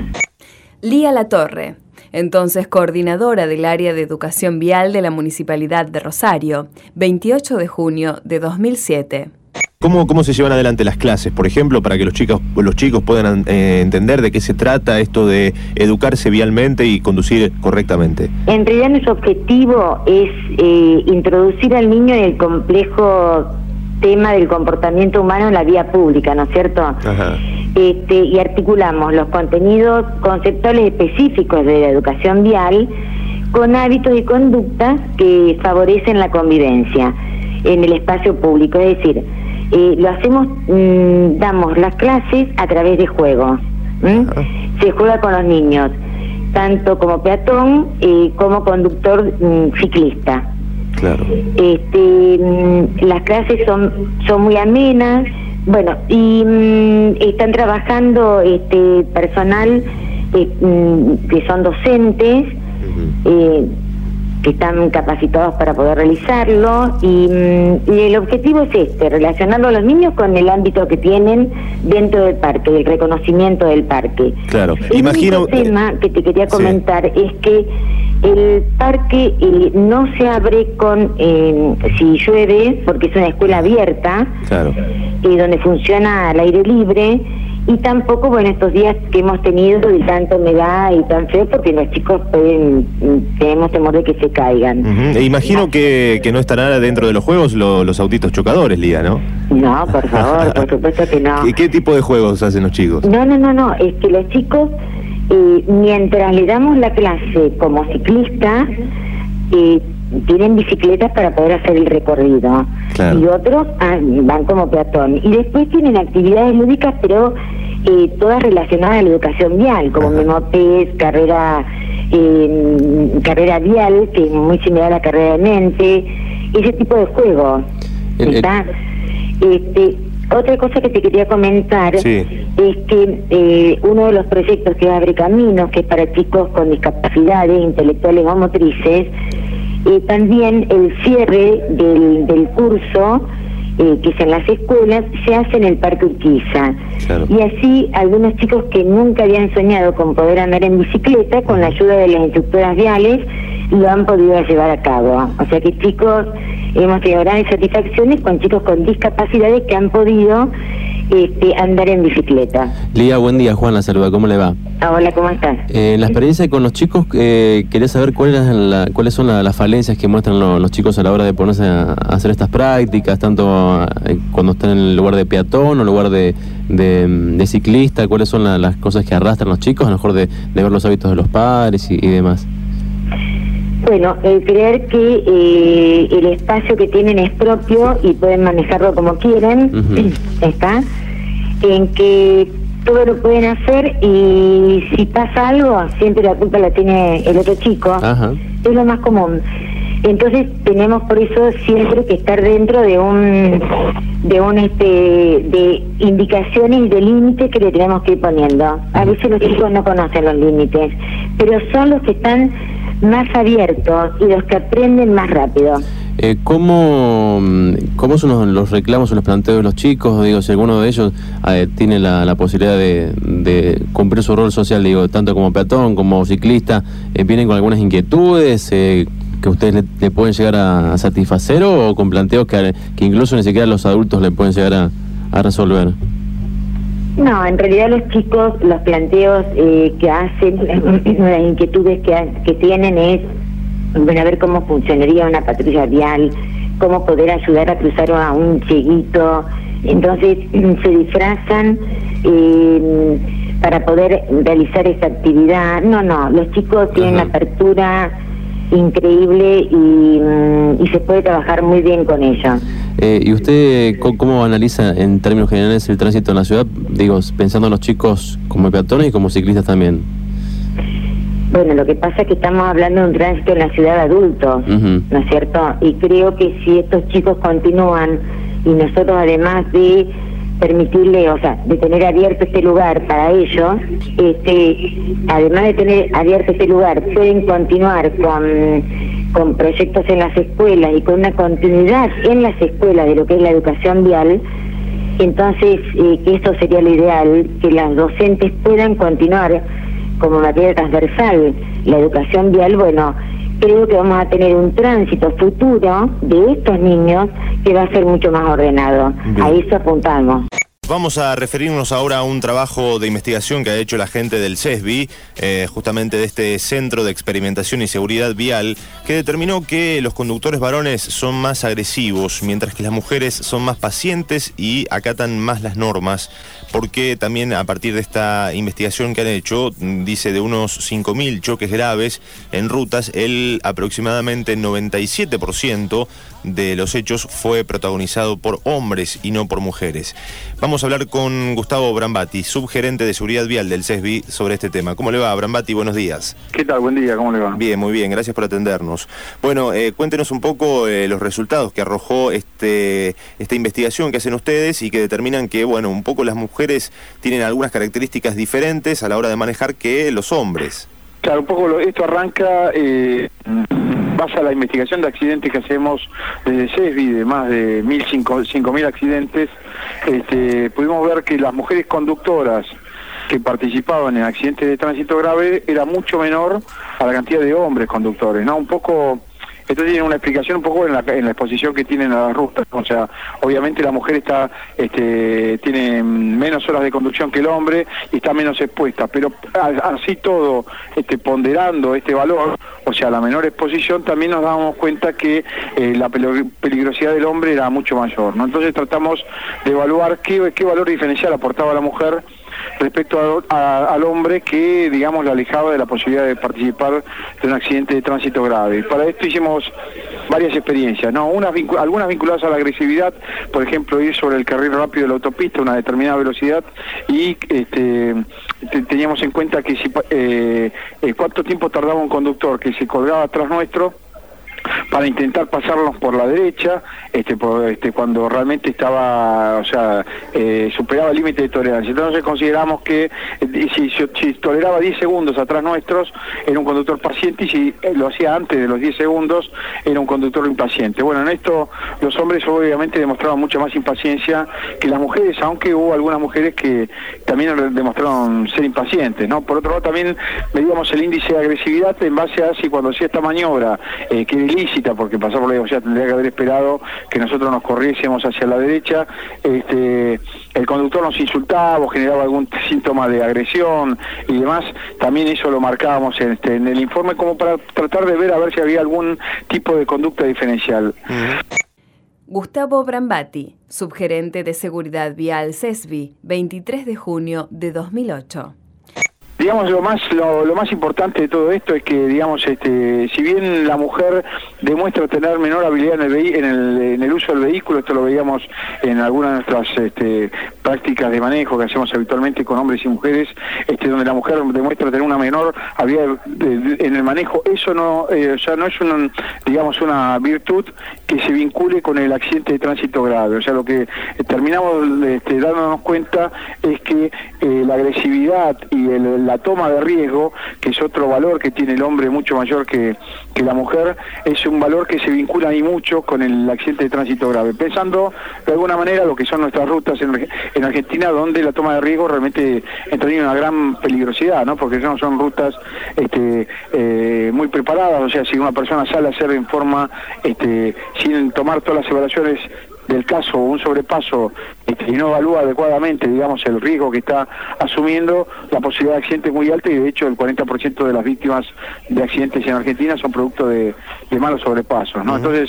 Lía Latorre, entonces coordinadora del área de educación vial de la Municipalidad de Rosario, veintiocho de junio de dos mil siete. ¿Cómo, ¿Cómo se llevan adelante las clases, por ejemplo, para que los chicos, los chicos puedan eh, entender de qué se trata esto de educarse vialmente y conducir correctamente? En realidad nuestro objetivo es eh, introducir al niño en el complejo tema del comportamiento humano en la vía pública, ¿no es cierto? Ajá. Este, y articulamos los contenidos conceptuales específicos de la educación vial con hábitos y conductas que favorecen la convivencia en el espacio público, es decir, Eh, lo hacemos, mmm, damos las clases a través de juegos. Se juega con los niños, tanto como peatón eh, como conductor mmm, ciclista. Claro. Este, mmm, las clases son, son muy amenas, Bueno, y mm, están trabajando este personal eh, mm, que son docentes, eh, que están capacitados para poder realizarlo, y, mm, y el objetivo es este, relacionarlo a los niños con el ámbito que tienen dentro del parque, el reconocimiento del parque. Claro, el imagino... único tema que te quería comentar sí. es que el parque eh, no se abre con eh, si llueve, porque es una escuela abierta, claro. eh, donde funciona al aire libre, y tampoco, bueno, estos días que hemos tenido de tanta humedad y tan feo, porque los chicos pueden, tenemos temor de que se caigan. Uh-huh. E imagino que, que no estarán dentro de los juegos lo, los autitos chocadores, Lía, ¿no? No, por favor, por supuesto que no. ¿Qué, qué tipo de juegos hacen los chicos? No, no, no, no, es que los chicos, eh, mientras le damos la clase como ciclista, eh, tienen bicicletas para poder hacer el recorrido, claro. Y otros ah, van como peatón, y después tienen actividades lúdicas, pero eh, todas relacionadas a la educación vial, como memopes, carrera eh, carrera vial, que es muy similar a la carrera de mente, ese tipo de juegos. El, ¿está? El... Este, otra cosa que te quería comentar, sí, es que eh, uno de los proyectos que abre caminos, que es para chicos con discapacidades intelectuales o motrices, Eh, también el cierre del, del curso, eh, que es en las escuelas, se hace en el Parque Urquiza. Claro. Y así algunos chicos que nunca habían soñado con poder andar en bicicleta, con la ayuda de las instructoras viales, lo han podido llevar a cabo. O sea que chicos, hemos tenido grandes satisfacciones con chicos con discapacidades que han podido este, andar en bicicleta. Lía, buen día, Juan la saluda, ¿cómo le va? Ah, hola, ¿cómo estás? Eh, en la experiencia con los chicos, eh, quería saber cuál es la, cuáles son la, las falencias que muestran lo, los chicos a la hora de ponerse a, a hacer estas prácticas, tanto eh, cuando están en el lugar de peatón o el lugar de, de, de ciclista, cuáles son la, las cosas que arrastran los chicos, a lo mejor de, de ver los hábitos de los padres y, y demás. Bueno, el creer que eh, el espacio que tienen es propio y pueden manejarlo como quieren, uh-huh. Está, en que todo lo pueden hacer y si pasa algo, siempre la culpa la tiene el otro chico, uh-huh. Es lo más común. Entonces tenemos por eso siempre que estar dentro de un de un este de indicaciones y de límites que le tenemos que ir poniendo. A veces los chicos no conocen los límites, pero son los que están más abiertos y los que aprenden más rápido. Eh, ¿Cómo, cómo son los, los reclamos o los planteos de los chicos? Digo, si alguno de ellos eh, tiene la, la posibilidad de, de cumplir su rol social, digo, tanto como peatón como ciclista, eh, ¿vienen con algunas inquietudes eh, que ustedes le, le pueden llegar a, a satisfacer o con planteos que, que incluso ni siquiera los adultos le pueden llegar a, a resolver? No, en realidad los chicos, los planteos eh, que hacen, las inquietudes que, que tienen es, bueno, a ver cómo funcionaría una patrulla vial, cómo poder ayudar a cruzar a un cieguito. Entonces se disfrazan eh, para poder realizar esa actividad. No, no, los chicos tienen una apertura increíble y, y se puede trabajar muy bien con ellos. Eh, ¿Y usted cómo analiza en términos generales el tránsito en la ciudad? Digo, pensando en los chicos como peatones y como ciclistas también. Bueno, lo que pasa es que estamos hablando de un tránsito en la ciudad de adultos, uh-huh. ¿No es cierto? Y creo que si estos chicos continúan y nosotros además de permitirle, o sea, de tener abierto este lugar para ellos, este, además de tener abierto este lugar, pueden continuar con, con proyectos en las escuelas y con una continuidad en las escuelas de lo que es la educación vial. Entonces, eh, que esto sería lo ideal, que las docentes puedan continuar como materia transversal la educación vial. Bueno, creo que vamos a tener un tránsito futuro de estos niños que va a ser mucho más ordenado. Bien. A eso apuntamos. Vamos a referirnos ahora a un trabajo de investigación que ha hecho la gente del CESBI, eh, justamente de este Centro de Experimentación y Seguridad Vial, que determinó que los conductores varones son más agresivos, mientras que las mujeres son más pacientes y acatan más las normas, porque también a partir de esta investigación que han hecho, dice de unos cinco mil choques graves en rutas, el aproximadamente noventa y siete por ciento de los hechos fue protagonizado por hombres y no por mujeres. Vamos vamos a hablar con Gustavo Brambati, subgerente de seguridad vial del CESBI, sobre este tema. ¿Cómo le va, Brambati? Buenos días. ¿Qué tal? Buen día, ¿cómo le va? Bien, muy bien, gracias por atendernos. Bueno, eh, cuéntenos un poco eh, los resultados que arrojó este esta investigación que hacen ustedes y que determinan que, bueno, un poco las mujeres tienen algunas características diferentes a la hora de manejar que los hombres. Claro, un poco lo, esto arranca, eh, basa la investigación de accidentes que hacemos desde CESBI, de más de cinco mil accidentes. Este, pudimos ver que las mujeres conductoras que participaban en accidentes de tránsito grave era mucho menor a la cantidad de hombres conductores, ¿no? Un poco... Esto tiene una explicación un poco en la, en la exposición que tienen a las rutas, o sea, obviamente la mujer está, este, tiene menos horas de conducción que el hombre y está menos expuesta, pero así todo, este, ponderando este valor, o sea, la menor exposición, también nos damos cuenta que eh, la peligrosidad del hombre era mucho mayor, ¿no? Entonces tratamos de evaluar qué, qué valor diferencial aportaba la mujer respecto a, a, al hombre que, digamos, le alejaba de la posibilidad de participar de un accidente de tránsito grave. Para esto hicimos varias experiencias, ¿no? Unas vincu algunas vinculadas a la agresividad, por ejemplo, ir sobre el carril rápido de la autopista a una determinada velocidad y este, te, teníamos en cuenta que si, eh, eh, cuánto tiempo tardaba un conductor que se colgaba atrás nuestro para intentar pasarnos por la derecha, este, por, este, cuando realmente estaba, o sea, eh, superaba el límite de tolerancia. Entonces consideramos que eh, si, si, si toleraba diez segundos atrás nuestros, era un conductor paciente, y si eh, lo hacía antes de los diez segundos, era un conductor impaciente. Bueno, en esto los hombres obviamente demostraban mucha más impaciencia que las mujeres, aunque hubo algunas mujeres que también demostraron ser impacientes, ¿no? Por otro lado, también medíamos el índice de agresividad en base a si cuando hacía esta maniobra, eh, que ilícita, porque pasar por la velocidad tendría que haber esperado que nosotros nos corriésemos hacia la derecha, este, el conductor nos insultaba o generaba algún síntoma de agresión y demás, también eso lo marcábamos en, este, en el informe como para tratar de ver a ver si había algún tipo de conducta diferencial. Gustavo Brambati, subgerente de seguridad vial CESBI, veintitrés de junio de dos mil ocho. Digamos, lo más lo, lo más importante de todo esto es que, digamos, este, si bien la mujer demuestra tener menor habilidad en el, en el, en el uso del vehículo, esto lo veíamos en algunas de nuestras este, prácticas de manejo que hacemos habitualmente con hombres y mujeres, este, donde la mujer demuestra tener una menor habilidad de, de, en el manejo, eso no, eh, o sea, no es una, digamos, una virtud que se vincule con el accidente de tránsito grave. O sea, lo que eh, terminamos este, dándonos cuenta es que eh, la agresividad y el la toma de riesgo, que es otro valor que tiene el hombre mucho mayor que, que la mujer, es un valor que se vincula y mucho con el accidente de tránsito grave. Pensando de alguna manera lo que son nuestras rutas en, en Argentina, donde la toma de riesgo realmente entra en una gran peligrosidad, ¿no? Porque no son rutas este, eh, muy preparadas, o sea, si una persona sale a hacer en forma, este, sin tomar todas las evaluaciones del caso, un sobrepaso, este, y no evalúa adecuadamente, digamos, el riesgo que está asumiendo, la posibilidad de accidente es muy alta, y de hecho el cuarenta por ciento de las víctimas de accidentes en Argentina son producto de, de malos sobrepasos, ¿no? Uh-huh. Entonces,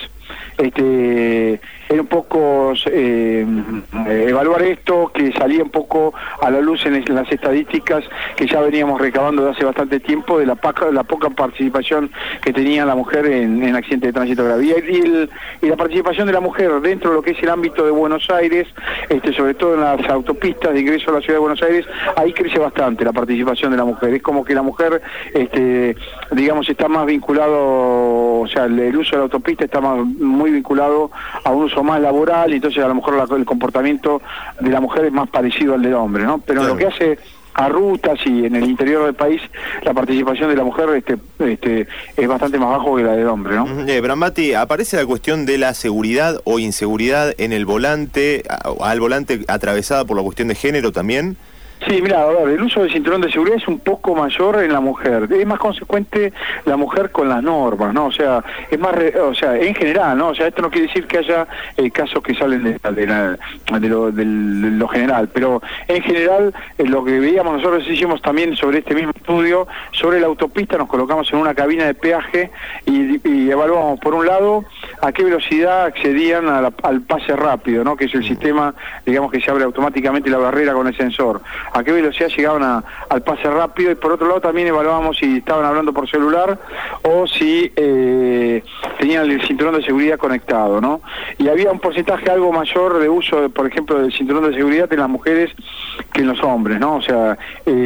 este, era un poco eh, evaluar esto, que salía un poco a la luz en, en las estadísticas que ya veníamos recabando de hace bastante tiempo, de la, paca, la poca participación que tenía la mujer en, en accidentes de tránsito grave. Y, el, y la participación de la mujer dentro de lo que es el ámbito de Buenos Aires, este, sobre todo en las autopistas de ingreso a la ciudad de Buenos Aires, ahí crece bastante la participación de la mujer. Es como que la mujer, este, digamos, está más vinculado, o sea, el, el uso de la autopista está más, muy vinculado a un uso más laboral, y entonces a lo mejor la, el comportamiento de la mujer es más parecido al del hombre, ¿no? Pero claro, lo que hace a rutas y en el interior del país, la participación de la mujer este, este, es bastante más bajo que la del hombre, ¿no? Eh, Brambati, ¿aparece la cuestión de la seguridad o inseguridad en el volante, al volante atravesada por la cuestión de género también? Sí, mira, a ver, el uso del cinturón de seguridad es un poco mayor en la mujer, es más consecuente la mujer con las normas, ¿no? O sea, es más, re, o sea, en general, ¿no? O sea, esto no quiere decir que haya eh, casos que salen de, de, la, de, lo, de lo general, pero en general eh, lo que veíamos nosotros hicimos también sobre este mismo estudio, sobre la autopista nos colocamos en una cabina de peaje y, y evaluamos por un lado a qué velocidad accedían a la, al pase rápido, ¿no? Que es el sistema, digamos, que se abre automáticamente la barrera con el sensor. A qué velocidad llegaban a, al pase rápido, y por otro lado también evaluábamos si estaban hablando por celular o si eh, tenían el cinturón de seguridad conectado, ¿no? Y había un porcentaje algo mayor de uso, por ejemplo, del cinturón de seguridad en las mujeres que en los hombres, ¿no? O sea,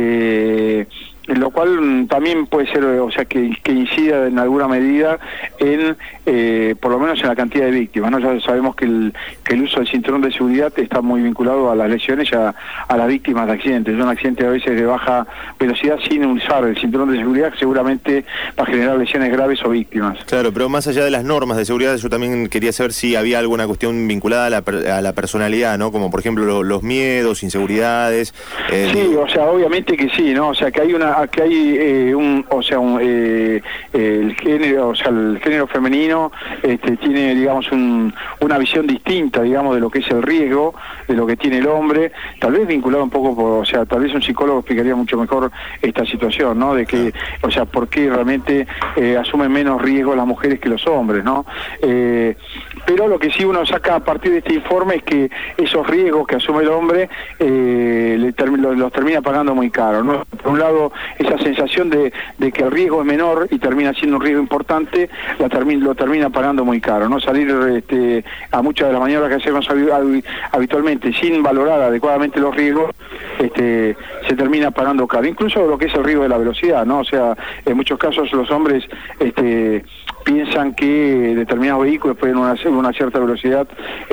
eh, lo cual también puede ser, o sea, que, que incida en alguna medida en, eh, por lo menos en la cantidad de víctimas, ¿no? Ya sabemos que el, que el uso del cinturón de seguridad está muy vinculado a las lesiones y a, a las víctimas de accidentes. Un accidente a veces de baja velocidad sin usar el cinturón de seguridad seguramente va a generar lesiones graves o víctimas. Claro, pero más allá de las normas de seguridad, yo también quería saber si había alguna cuestión vinculada a la, a la personalidad, ¿no? Como por ejemplo lo, los miedos, inseguridades. Eh, sí, o sea, obviamente que sí, ¿no? O sea, que hay una que hay eh, un, o sea, un, eh, el género, o sea, el género femenino este, tiene, digamos, un, una visión distinta, digamos, de lo que es el riesgo, de lo que tiene el hombre, tal vez vinculado un poco, por, o sea, tal vez un psicólogo explicaría mucho mejor esta situación, ¿no? De que, o sea, por qué realmente eh, asumen menos riesgo las mujeres que los hombres, ¿no? Eh, pero lo que sí uno saca a partir de este informe es que esos riesgos que asume el hombre eh, le term los, los termina pagando muy caro, ¿no? Por un lado, esa sensación de, de que el riesgo es menor y termina siendo un riesgo importante, la termi lo termina pagando muy caro, ¿no? Salir este, a muchas de las maniobras que hacemos habitualmente sin valorar adecuadamente los riesgos, este, se termina pagando caro. Incluso lo que es el riesgo de la velocidad, ¿no? O sea, en muchos casos los hombres este, piensan que determinados vehículos pueden hacer una cierta velocidad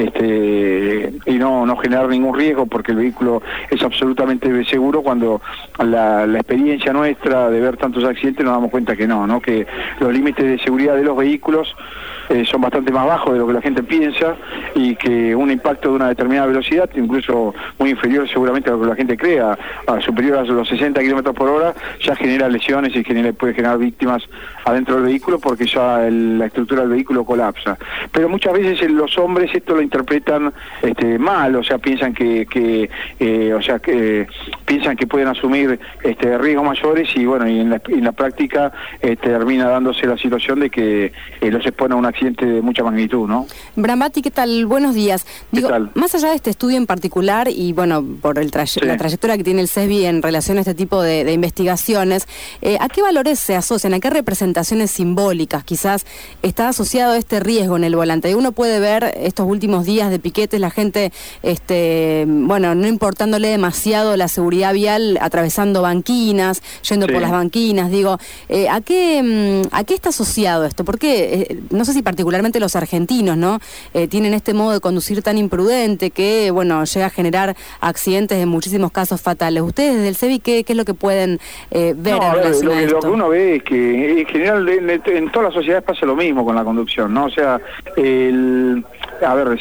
este, y no, no generar ningún riesgo porque el vehículo es absolutamente seguro, cuando la, la experiencia nuestra de ver tantos accidentes nos damos cuenta que no, ¿no? Que los límites de seguridad de los vehículos eh, son bastante más bajos de lo que la gente piensa y que un impacto de una determinada velocidad, incluso muy inferior seguramente a lo que la gente cree, a, a superior a los sesenta kilómetros por hora, ya genera lesiones y genera, puede generar víctimas adentro del vehículo porque ya el, la estructura del vehículo colapsa. Pero muchas veces los hombres esto lo interpretan este, mal, o sea, piensan que, que eh, o sea, que eh, piensan que pueden asumir este, riesgos mayores y bueno, y en la, en la práctica eh, termina dándose la situación de que eh, los expone a un accidente de mucha magnitud, ¿no? Brambati, ¿qué tal? Buenos días. Digo, ¿Qué tal? Más allá de este estudio en particular y bueno, por el tray sí. la trayectoria que tiene el CESBI en relación a este tipo de, de investigaciones, eh, ¿a qué valores se asocian? ¿A qué representaciones simbólicas quizás está asociado este riesgo en el volante? Uno puede ver estos últimos días de piquetes, la gente, este, bueno, no importándole demasiado la seguridad vial, atravesando banquinas, yendo sí. por las banquinas, digo, eh, ¿a qué a qué está asociado esto? Porque eh, no sé si particularmente los argentinos, ¿no? Eh, tienen este modo de conducir tan imprudente que, bueno, llega a generar accidentes en muchísimos casos fatales. ¿Ustedes desde el CESBI qué, qué es lo que pueden eh, ver no, en a ver, relación lo, a esto? Lo que uno ve es que en general en, en todas las sociedades pasa lo mismo con la conducción, ¿no? O sea, el... A ver,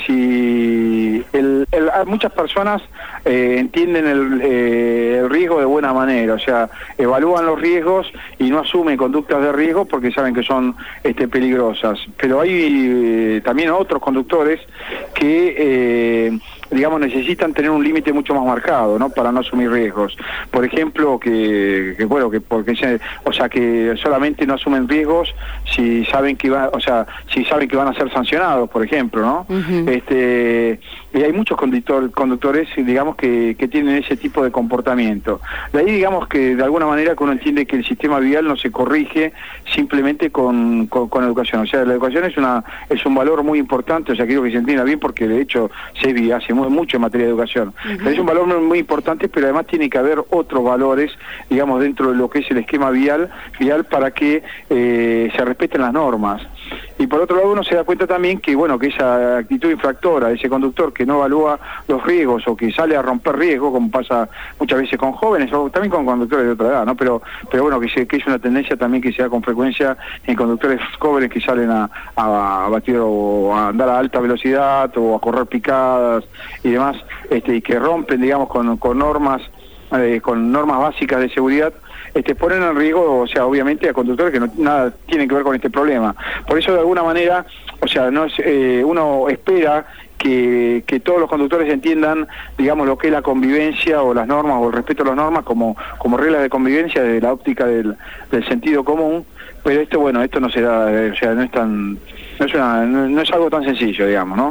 si el, el, muchas personas eh, entienden el, eh, el riesgo de buena manera, o sea, evalúan los riesgos y no asumen conductas de riesgo porque saben que son este, peligrosas. Pero hay eh, también otros conductores que, eh, digamos, necesitan tener un límite mucho más marcado, ¿no? Para no asumir riesgos. Por ejemplo, que, que bueno, que porque se, o sea, que solamente no asumen riesgos si saben que va, o sea, si saben que van a ser sancionados, por ejemplo, ¿no? Uh-huh. Este, y hay muchos conductor, conductores, digamos, que, que tienen ese tipo de comportamiento. De ahí, digamos, que de alguna manera que uno entiende que el sistema vial no se corrige simplemente con, con, con educación. O sea, la educación es una es un valor muy importante, o sea, quiero que se entienda bien porque de hecho CESBI hace mucho en materia de educación. Uh-huh. Pero es un valor muy, muy importante, pero además tiene que haber otros valores, digamos, dentro de lo que es el esquema vial, vial para que eh, se respeten las normas. Y por otro lado uno se da cuenta también que, bueno, que esa actitud infractora, ese conductor que no evalúa los riesgos o que sale a romper riesgos, como pasa muchas veces con jóvenes o también con conductores de otra edad, ¿no? Pero pero bueno, que, se, que es una tendencia también que se da con frecuencia en conductores jóvenes que salen a, a, a batir o a andar a alta velocidad o a correr picadas y demás, este, y que rompen, digamos, con, con normas, eh, con normas básicas de seguridad, este, ponen en riesgo, o sea, obviamente a conductores que no nada tienen que ver con este problema. Por eso, de alguna manera, o sea, no es, eh, uno espera que, que todos los conductores entiendan, digamos, lo que es la convivencia o las normas o el respeto a las normas como, como reglas de convivencia desde la óptica del, del sentido común, pero esto, bueno, esto no se da, o sea, no es tan, no es, una, no, no es algo tan sencillo, digamos, ¿no?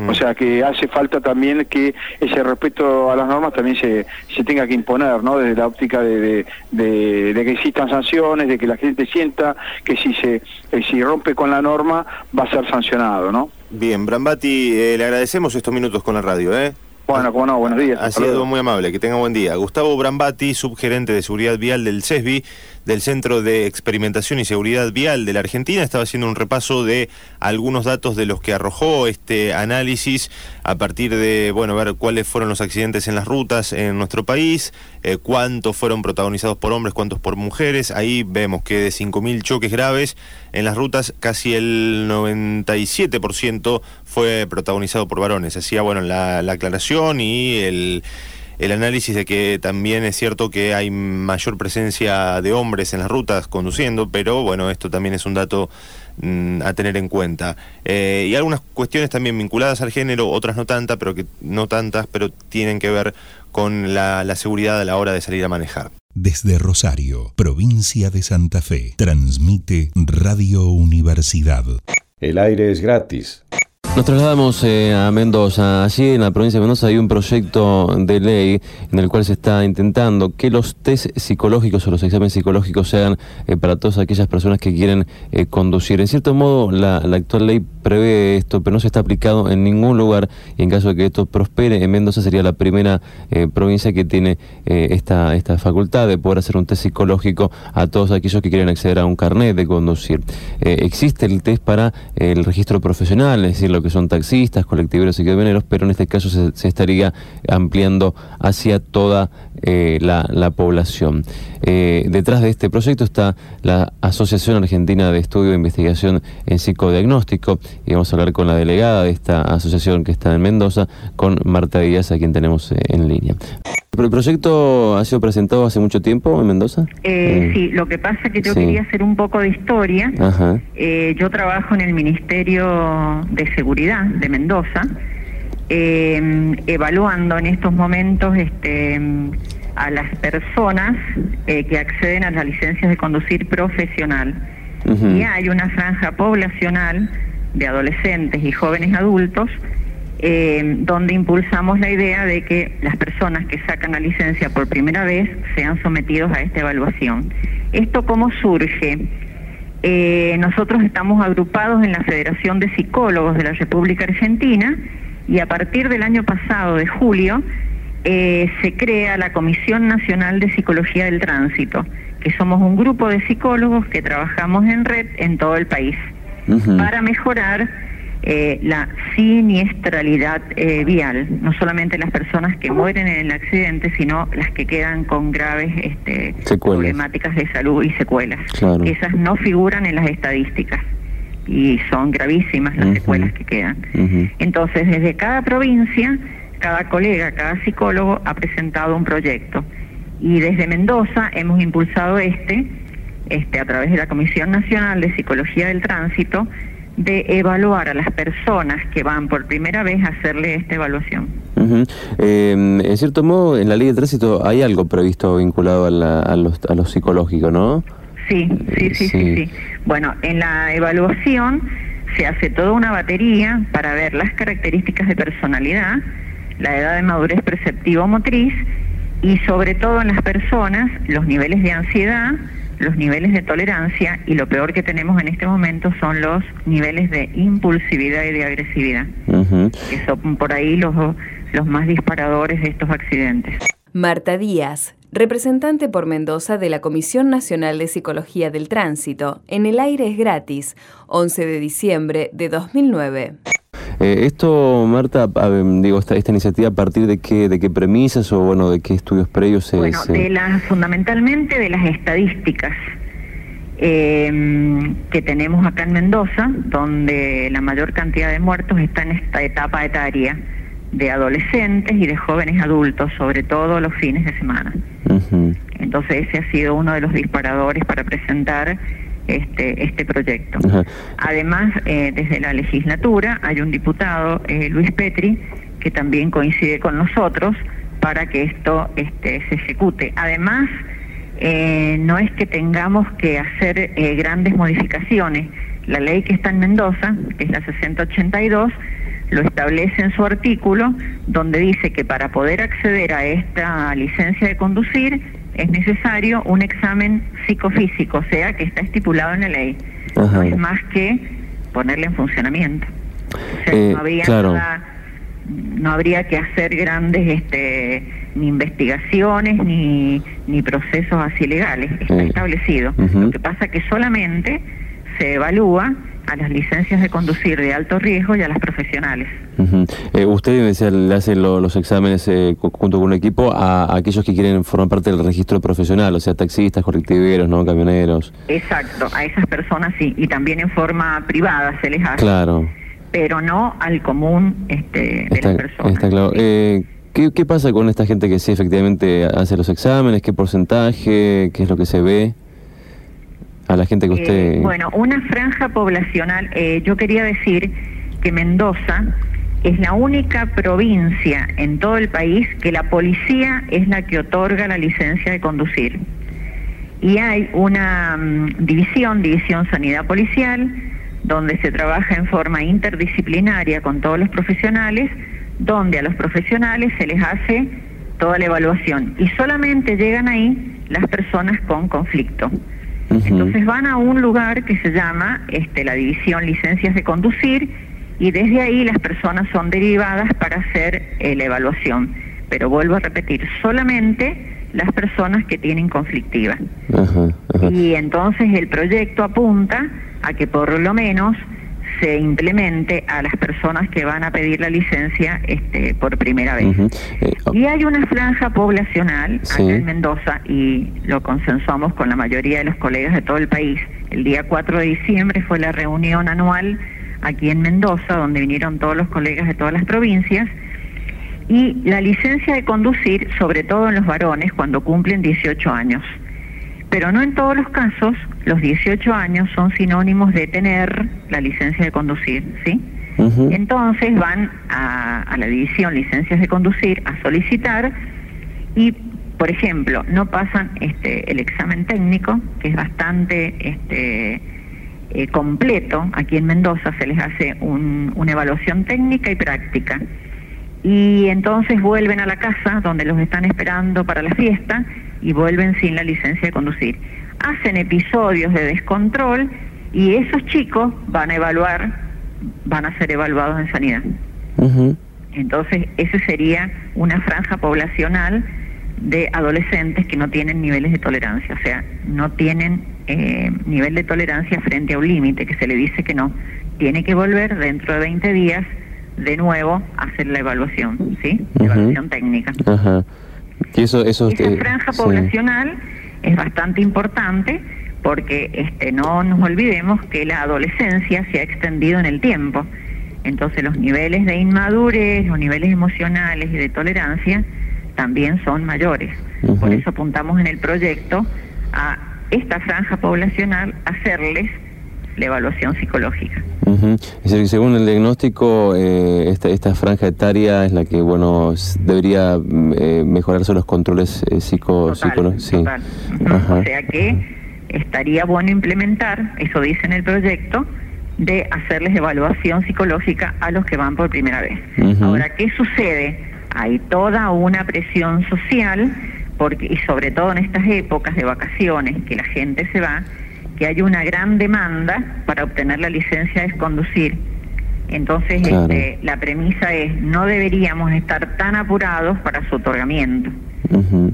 Mm. O sea que hace falta también que ese respeto a las normas también se, se tenga que imponer, ¿no? Desde la óptica de, de, de, de que existan sanciones, de que la gente sienta que si se eh, si rompe con la norma va a ser sancionado, ¿no? Bien, Brambati, eh, le agradecemos estos minutos con la radio, ¿eh? Bueno, como no, buenos días. Ha sido muy amable, que tenga buen día. Gustavo Brambati, subgerente de Seguridad Vial del CESBI, del Centro de Experimentación y Seguridad Vial de la Argentina, estaba haciendo un repaso de algunos datos de los que arrojó este análisis a partir de, bueno, ver cuáles fueron los accidentes en las rutas en nuestro país, eh, cuántos fueron protagonizados por hombres, cuántos por mujeres. Ahí vemos que de cinco mil choques graves en las rutas, casi el noventa y siete por ciento fue protagonizado por varones. Hacía, bueno, la, la aclaración y el... el análisis de que también es cierto que hay mayor presencia de hombres en las rutas conduciendo, pero bueno, esto también es un dato mmm, a tener en cuenta. Eh, y algunas cuestiones también vinculadas al género, otras no tantas, pero que no tantas, pero tienen que ver con la, la seguridad a la hora de salir a manejar. Desde Rosario, provincia de Santa Fe, transmite Radio Universidad. El aire es gratis. Nos trasladamos eh, a Mendoza. Allí en la provincia de Mendoza hay un proyecto de ley en el cual se está intentando que los test psicológicos o los exámenes psicológicos sean eh, para todas aquellas personas que quieren eh, conducir. En cierto modo, la, la actual ley prevé esto, pero no se está aplicado en ningún lugar, y en caso de que esto prospere, en Mendoza sería la primera eh, provincia que tiene eh, esta, esta facultad de poder hacer un test psicológico a todos aquellos que quieren acceder a un carnet de conducir. Eh, existe el test para eh, el registro profesional, es decir, lo que son taxistas, colectiveros y camioneros, pero en este caso se, se estaría ampliando hacia toda eh, la, la población. Eh, detrás de este proyecto está la Asociación Argentina de Estudio e Investigación en Psicodiagnóstico, y vamos a hablar con la delegada de esta asociación que está en Mendoza, con Marta Díaz, a quien tenemos eh, en línea. ¿Pero el proyecto ha sido presentado hace mucho tiempo en Mendoza? Eh, eh, sí, lo que pasa es que yo sí. quería hacer un poco de historia. Ajá. Eh, yo trabajo en el Ministerio de Seguridad de Mendoza, eh, evaluando en estos momentos este, a las personas eh, que acceden a las licencias de conducir profesional. Uh-huh. Y hay una franja poblacional de adolescentes y jóvenes adultos Eh, donde impulsamos la idea de que las personas que sacan la licencia por primera vez sean sometidos a esta evaluación. ¿Esto cómo surge? Eh, nosotros estamos agrupados en la Federación de Psicólogos de la República Argentina, y a partir del año pasado, de julio, eh, se crea la Comisión Nacional de Psicología del Tránsito, que somos un grupo de psicólogos que trabajamos en red en todo el país, uh-huh. para mejorar Eh, la siniestralidad eh, vial, no solamente las personas que mueren en el accidente, sino las que quedan con graves este, problemáticas de salud y secuelas. Claro. Esas no figuran en las estadísticas y son gravísimas las uh-huh. secuelas que quedan. Uh-huh. Entonces, desde cada provincia, cada colega, cada psicólogo ha presentado un proyecto, y desde Mendoza hemos impulsado este, este a través de la Comisión Nacional de Psicología del Tránsito, de evaluar a las personas que van por primera vez a hacerle esta evaluación. Uh-huh. Eh, en cierto modo, en la ley de tránsito hay algo previsto vinculado a, la, a, los, a lo psicológico, ¿no? Sí, sí, sí, sí, sí, sí. Bueno, en la evaluación se hace toda una batería para ver las características de personalidad, la edad de madurez perceptivo-motriz, y sobre todo en las personas, los niveles de ansiedad, los niveles de tolerancia, y lo peor que tenemos en este momento son los niveles de impulsividad y de agresividad, uh-huh. que son por ahí los, los más disparadores de estos accidentes. Marta Díaz, representante por Mendoza de la Comisión Nacional de Psicología del Tránsito. En el aire es gratis, once de diciembre de dos mil nueve. Eh, esto, Marta, a, digo, esta, esta iniciativa, ¿a partir de qué, de qué premisas o bueno, de qué estudios previos se...? Bueno, se... de las, fundamentalmente de las estadísticas eh, que tenemos acá en Mendoza, donde la mayor cantidad de muertos está en esta etapa etaria de adolescentes y de jóvenes adultos, sobre todo los fines de semana. Uh-huh. Entonces ese ha sido uno de los disparadores para presentar este este proyecto. Uh-huh. Además, eh, desde la legislatura hay un diputado, eh, Luis Petri, que también coincide con nosotros para que esto este, se ejecute. Además, eh, no es que tengamos que hacer eh, grandes modificaciones. La ley que está en Mendoza, que es la sesenta ochenta y dos, lo establece en su artículo, donde dice que para poder acceder a esta licencia de conducir es necesario un examen psicofísico, o sea, que está estipulado en la ley. Ajá. No es más que ponerle en funcionamiento. O sea, eh, no había claro. nada, no habría que hacer grandes este, ni investigaciones ni, ni procesos así legales, está eh. establecido. Uh-huh. Lo que pasa es que solamente se evalúa a las licencias de conducir de alto riesgo y a las profesionales. Uh-huh. eh, usted decía, le hace lo, los exámenes eh, junto con un equipo a, a aquellos que quieren formar parte del registro profesional, o sea, taxistas, colectiveros, ¿no? Camioneros. Exacto, a esas personas sí, y también en forma privada se les hace. Claro. Pero no al común este, de está, las personas. Está claro. Eh, ¿qué, ¿Qué pasa con esta gente que sí efectivamente hace los exámenes? ¿Qué porcentaje? ¿Qué es lo que se ve? A la gente que usted... Eh, bueno, una franja poblacional, eh, yo quería decir que Mendoza es la única provincia en todo el país que la policía es la que otorga la licencia de conducir. Y hay una um, división, División Sanidad Policial, donde se trabaja en forma interdisciplinaria con todos los profesionales, donde a los profesionales se les hace toda la evaluación. Y solamente llegan ahí las personas con conflicto. Entonces van a un lugar que se llama este, la División Licencias de Conducir, y desde ahí las personas son derivadas para hacer eh, la evaluación. Pero vuelvo a repetir, solamente las personas que tienen conflictiva. Ajá, ajá. Y entonces el proyecto apunta a que por lo menos se implemente a las personas que van a pedir la licencia este, por primera vez. Uh-huh. eh, oh. Y hay una franja poblacional sí. acá en Mendoza, y lo consensuamos con la mayoría de los colegas de todo el país. El día cuatro de diciembre fue la reunión anual aquí en Mendoza, donde vinieron todos los colegas de todas las provincias, y la licencia de conducir, sobre todo en los varones, cuando cumplen dieciocho años. Pero no en todos los casos los dieciocho años son sinónimos de tener la licencia de conducir, ¿sí? Uh-huh. Entonces van a, a la división licencias de conducir a solicitar y, por ejemplo, no pasan este, el examen técnico, que es bastante este, eh, completo. Aquí en Mendoza se les hace un, una evaluación técnica y práctica. Y entonces vuelven a la casa donde los están esperando para la fiesta y vuelven sin la licencia de conducir. Hacen episodios de descontrol y esos chicos van a evaluar, van a ser evaluados en sanidad. Uh-huh. Entonces, ese sería una franja poblacional de adolescentes que no tienen niveles de tolerancia, o sea, no tienen eh, nivel de tolerancia frente a un límite, que se le dice que no. Tiene que volver dentro de veinte días de nuevo a hacer la evaluación, ¿sí? Uh-huh. Evaluación técnica. Ajá. Y eso, eso, Esa eh, franja sí. poblacional es bastante importante porque este, no nos olvidemos que la adolescencia se ha extendido en el tiempo. Entonces los niveles de inmadurez, los niveles emocionales y de tolerancia también son mayores. Uh-huh. Por eso apuntamos en el proyecto a esta franja poblacional hacerles la evaluación psicológica. Uh-huh. Es decir, según el diagnóstico, eh, esta, esta franja etaria es la que, bueno, debería eh, mejorarse los controles eh, psico, psicológicos. Sí. Uh-huh. O sea que estaría bueno implementar, eso dice en el proyecto, de hacerles evaluación psicológica a los que van por primera vez. Uh-huh. Ahora, ¿qué sucede? Hay toda una presión social, porque y sobre todo en estas épocas de vacaciones, que la gente se va, que hay una gran demanda para obtener la licencia de conducir. Entonces, claro. este, la premisa es, no deberíamos estar tan apurados para su otorgamiento. Uh-huh.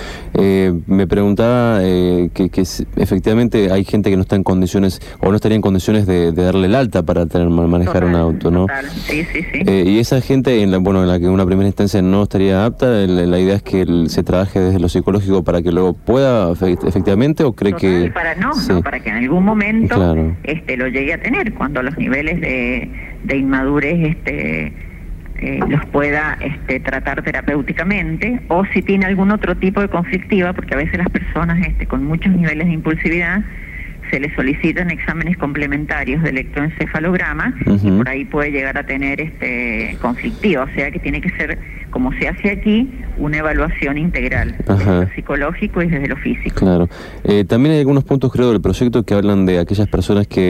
Eh, me preguntaba eh, que, que efectivamente hay gente que no está en condiciones o no estaría en condiciones de, de darle el alta para tener, manejar total, un auto, ¿no? Total. Sí, sí, sí. Eh, y esa gente, en la, bueno, en la que en una primera instancia no estaría apta, la, la idea es que el, se trabaje desde lo psicológico para que luego pueda efectivamente, o cree total, que para no, sí. no, para que en algún momento claro. este lo llegue a tener cuando los niveles de, de inmadurez este Eh, los pueda este, tratar terapéuticamente, o si tiene algún otro tipo de conflictiva, porque a veces las personas este, con muchos niveles de impulsividad se les solicitan exámenes complementarios de electroencefalograma uh-huh. y por ahí puede llegar a tener este conflictiva, o sea que tiene que ser, como se hace aquí, una evaluación integral, Ajá. desde lo psicológico y desde lo físico. Claro. Eh, también hay algunos puntos, creo, del proyecto que hablan de aquellas personas que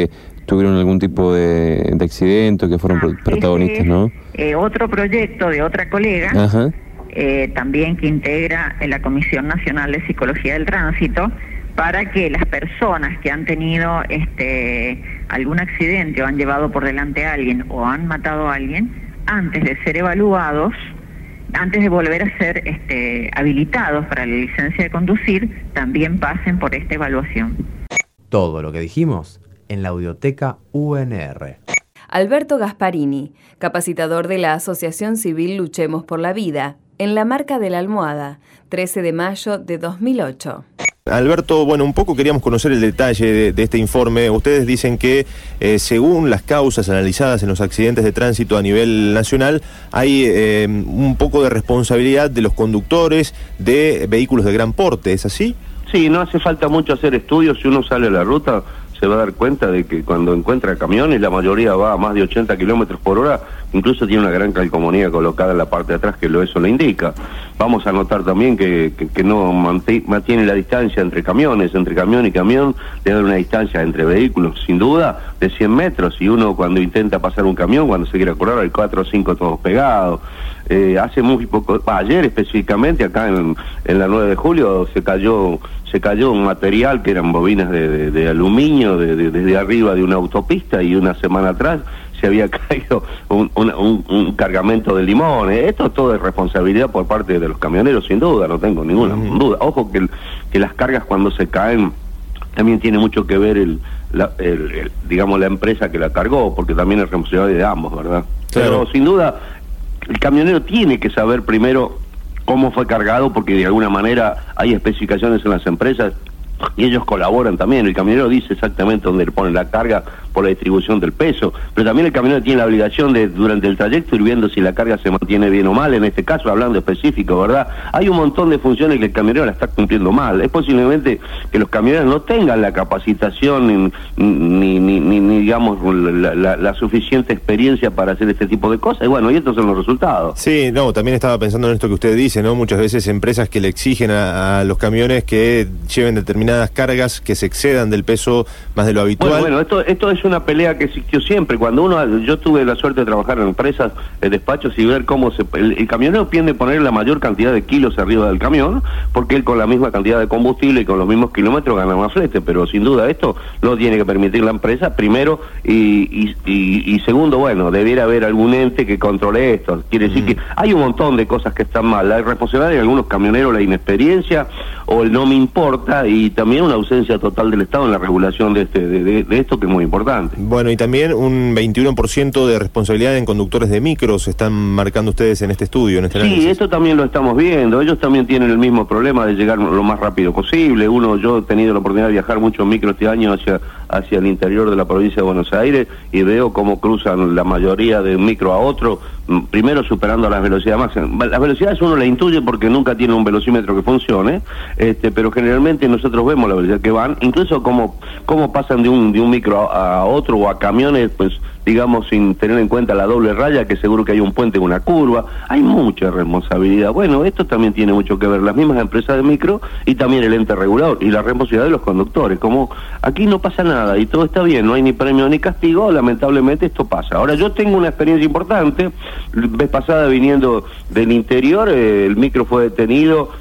tuvieron algún tipo de, de accidente, que fueron ah, protagonistas, este, ¿no? Eh, otro proyecto de otra colega, Ajá. Eh, también que integra en la Comisión Nacional de Psicología del Tránsito, para que las personas que han tenido este algún accidente o han llevado por delante a alguien o han matado a alguien, antes de ser evaluados, antes de volver a ser este, habilitados para la licencia de conducir, también pasen por esta evaluación. Todo lo que dijimos en la audioteca U N R. Alberto Gasparini, capacitador de la Asociación Civil Luchemos por la Vida, en la Marca de la Almohada, trece de mayo de dos mil ocho. Alberto, bueno, un poco queríamos conocer el detalle de, de este informe. Ustedes dicen que eh, según las causas analizadas en los accidentes de tránsito a nivel nacional, hay eh, un poco de responsabilidad de los conductores de vehículos de gran porte, ¿es así? Sí, no hace falta mucho hacer estudios. Si uno sale a la ruta, se va a dar cuenta de que cuando encuentra camiones, la mayoría va a más de ochenta kilómetros por hora, incluso tiene una gran calcomanía colocada en la parte de atrás que lo eso le indica. Vamos a notar también que, que, que no mantiene la distancia entre camiones, entre camión y camión, debe haber una distancia entre vehículos, sin duda, de cien metros, y uno cuando intenta pasar un camión, cuando se quiere acordar, hay cuatro o cinco todos pegados. Eh, hace muy poco, ayer específicamente, acá en, en la nueve de julio, se cayó se cayó un material que eran bobinas de, de, de aluminio de, de, desde arriba de una autopista, y una semana atrás se había caído un, un, un, un cargamento de limones. Esto todo es responsabilidad por parte de los camioneros, sin duda, no tengo ninguna uh-huh. duda. Ojo que, el, que las cargas cuando se caen también tiene mucho que ver el, la, el, el digamos la empresa que la cargó, porque también es responsabilidad de ambos, ¿verdad? Claro. Pero sin duda el camionero tiene que saber primero cómo fue cargado, porque de alguna manera hay especificaciones en las empresas y ellos colaboran también. El camionero dice exactamente dónde le ponen la carga por la distribución del peso, pero también el camionero tiene la obligación de, durante el trayecto, ir viendo si la carga se mantiene bien o mal, en este caso hablando específico, ¿verdad? Hay un montón de funciones que el camionero la está cumpliendo mal. Es posiblemente que los camioneros no tengan la capacitación ni, ni, ni, ni, ni digamos, la, la, la suficiente experiencia para hacer este tipo de cosas, y bueno, y estos son los resultados. Sí, no, también estaba pensando en esto que usted dice, ¿no? Muchas veces empresas que le exigen a, a los camiones que lleven determinadas cargas que se excedan del peso más de lo habitual. Bueno, bueno, esto, esto es una pelea que existió siempre. Cuando uno, yo tuve la suerte de trabajar en empresas, en despachos, y ver cómo se, el, el camionero tiende a poner la mayor cantidad de kilos arriba del camión, porque él con la misma cantidad de combustible y con los mismos kilómetros gana más flete, pero sin duda esto lo tiene que permitir la empresa, primero, y, y, y, y segundo, bueno, debiera haber algún ente que controle esto. Quiere decir mm. que hay un montón de cosas que están mal. La responsabilidad de algunos camioneros, la inexperiencia o el no me importa, y también una ausencia total del Estado en la regulación de, este, de, de, de esto, que es muy importante. Bueno, y también un veintiuno por ciento de responsabilidad en conductores de micros están marcando ustedes en este estudio, en este análisis. Sí, esto también lo estamos viendo. Ellos también tienen el mismo problema de llegar lo más rápido posible. Uno, yo he tenido la oportunidad de viajar mucho en micro este año hacia, hacia el interior de la provincia de Buenos Aires, y veo cómo cruzan la mayoría de un micro a otro, primero superando las velocidades máximas. Las velocidades uno las intuye porque nunca tiene un velocímetro que funcione, este, pero generalmente nosotros vemos la velocidad que van, incluso cómo, cómo pasan de un, de un micro a, a otro, o a camiones, pues digamos, sin tener en cuenta la doble raya, que seguro que hay un puente en una curva. Hay mucha responsabilidad. Bueno, esto también tiene mucho que ver las mismas empresas de micro y también el ente regulador y la responsabilidad de los conductores. Como aquí no pasa nada y todo está bien, no hay ni premio ni castigo, lamentablemente esto pasa. Ahora, yo tengo una experiencia importante. Vez pasada, viniendo del interior, eh, el micro fue detenido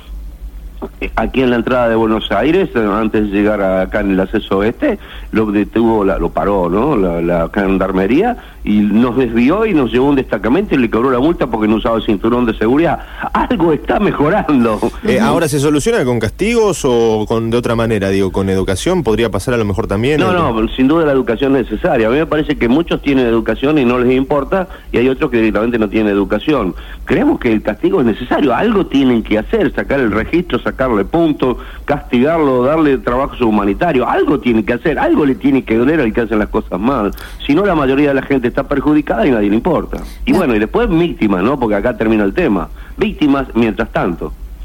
aquí en la entrada de Buenos Aires, antes de llegar a, acá en el acceso oeste, lo detuvo, la, lo paró, ¿no? La, la gendarmería, y nos desvió y nos llevó a un destacamento y le cobró la multa porque no usaba el cinturón de seguridad. Algo está mejorando. Eh, ¿Ahora se soluciona con castigos o con de otra manera? Digo, con educación podría pasar a lo mejor también. No, no, no, sin duda la educación es necesaria. A mí me parece que muchos tienen educación y no les importa, y hay otros que directamente no tienen educación. Creemos que el castigo es necesario, algo tienen que hacer, sacar el registro, sacarle puntos, castigarlo, darle trabajo humanitario, algo tiene que hacer, algo le tiene que doler al que hacen las cosas mal. Si no, la mayoría de la gente está perjudicada y a nadie le importa. Y bueno, y después víctimas, ¿no? Porque acá termina el tema. Víctimas mientras tanto.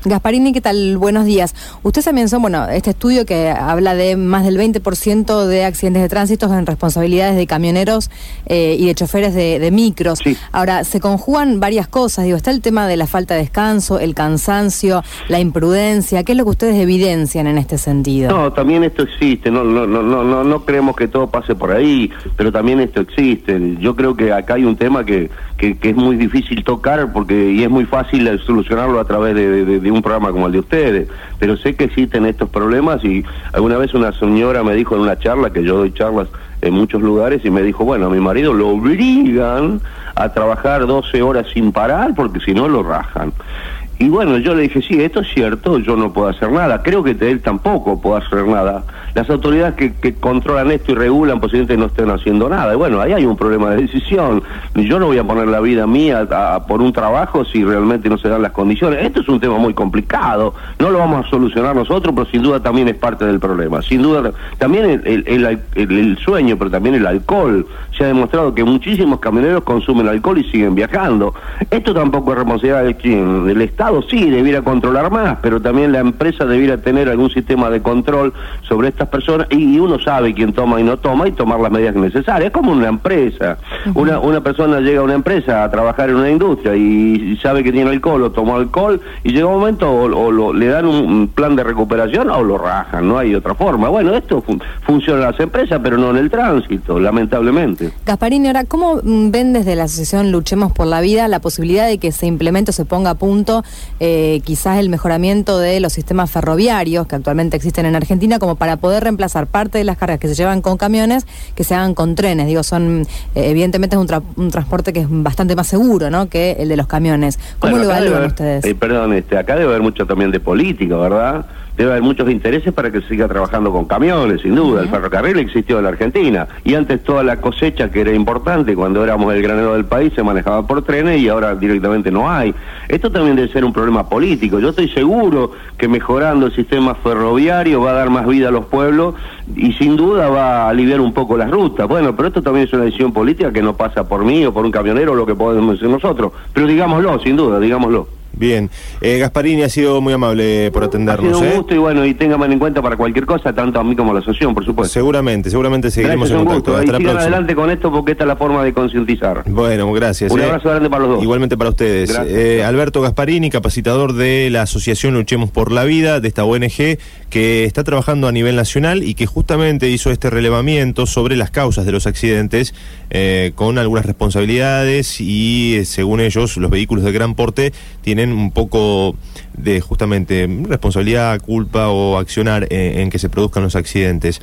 Gasparini, ¿qué tal? Buenos días. Usted se mencionó, bueno, este estudio que habla de más del veinte por ciento de accidentes de tránsito en responsabilidades de camioneros eh, y de choferes de, de micros. Sí. Ahora, se conjugan varias cosas, digo, está el tema de la falta de descanso, el cansancio, la imprudencia. ¿Qué es lo que ustedes evidencian en este sentido? No, también esto existe, no, no, no, no, no, no creemos que todo pase por ahí, pero también esto existe. Yo creo que acá hay un tema que, que, que es muy difícil tocar porque y es muy fácil solucionarlo a través de, de, de un programa como el de ustedes, pero sé que existen estos problemas y alguna vez una señora me dijo en una charla, que yo doy charlas en muchos lugares, y me dijo, bueno, a mi marido lo obligan a trabajar doce horas sin parar porque si no lo rajan. Y bueno, yo le dije, sí, esto es cierto, yo no puedo hacer nada, creo que él tampoco puede hacer nada. Las autoridades que, que controlan esto y regulan posiblemente no estén haciendo nada. Y bueno, ahí hay un problema de decisión. Yo no voy a poner la vida mía a, a, por un trabajo si realmente no se dan las condiciones. Esto es un tema muy complicado, no lo vamos a solucionar nosotros, pero sin duda también es parte del problema. Sin duda, también el, el, el, el, el sueño, pero también el alcohol. Se ha demostrado que muchísimos camioneros consumen alcohol y siguen viajando. Esto tampoco es responsabilidad de quién, del Estado. Sí, debiera controlar más, pero también la empresa debiera tener algún sistema de control sobre estas personas y, y uno sabe quién toma y no toma y tomar las medidas necesarias. Es como una empresa. Uh-huh. Una, una persona llega a una empresa a trabajar en una industria y, y sabe que tiene alcohol o tomó alcohol y llega un momento o, o lo, le dan un, un plan de recuperación o lo rajan, no hay otra forma. Bueno, esto fun- funciona en las empresas, pero no en el tránsito, lamentablemente. Gasparini, ahora, ¿cómo ven desde la asociación Luchemos por la Vida la posibilidad de que se implemente o se ponga a punto Eh, quizás el mejoramiento de los sistemas ferroviarios que actualmente existen en Argentina como para poder reemplazar parte de las cargas que se llevan con camiones que se hagan con trenes? Digo, son eh, evidentemente es un, tra- un transporte que es bastante más seguro, ¿no?, que el de los camiones. ¿Cómo Bueno, lo evalúan haber, ustedes? Eh, perdón, este, acá debe haber mucho también de política, ¿verdad? Debe haber muchos intereses para que se siga trabajando con camiones, sin duda. Uh-huh. El ferrocarril existió en la Argentina y antes toda la cosecha que era importante cuando éramos el granero del país se manejaba por trenes y ahora directamente no hay. Esto también debe ser un problema político. Yo estoy seguro que mejorando el sistema ferroviario va a dar más vida a los pueblos y sin duda va a aliviar un poco las rutas. Bueno, pero esto también es una decisión política que no pasa por mí o por un camionero o lo que podemos decir nosotros. Pero digámoslo, sin duda, digámoslo. Bien, eh, Gasparini ha sido muy amable por atendernos. Ha sido un ¿eh? gusto y bueno, y ténganme en cuenta para cualquier cosa, tanto a mí como a la asociación, por supuesto. Seguramente, seguramente seguiremos gracias, en contacto. Gusto. Hasta y la sigan próxima. adelante con esto porque esta es la forma de concientizar. Bueno, gracias. Un eh. abrazo grande para los dos. Igualmente para ustedes. Eh, Alberto Gasparini, capacitador de la asociación Luchemos por la Vida, de esta O N G, que está trabajando a nivel nacional y que justamente hizo este relevamiento sobre las causas de los accidentes eh, con algunas responsabilidades y, eh, según ellos, los vehículos de gran porte tienen un poco de justamente responsabilidad, culpa o accionar en, en que se produzcan los accidentes.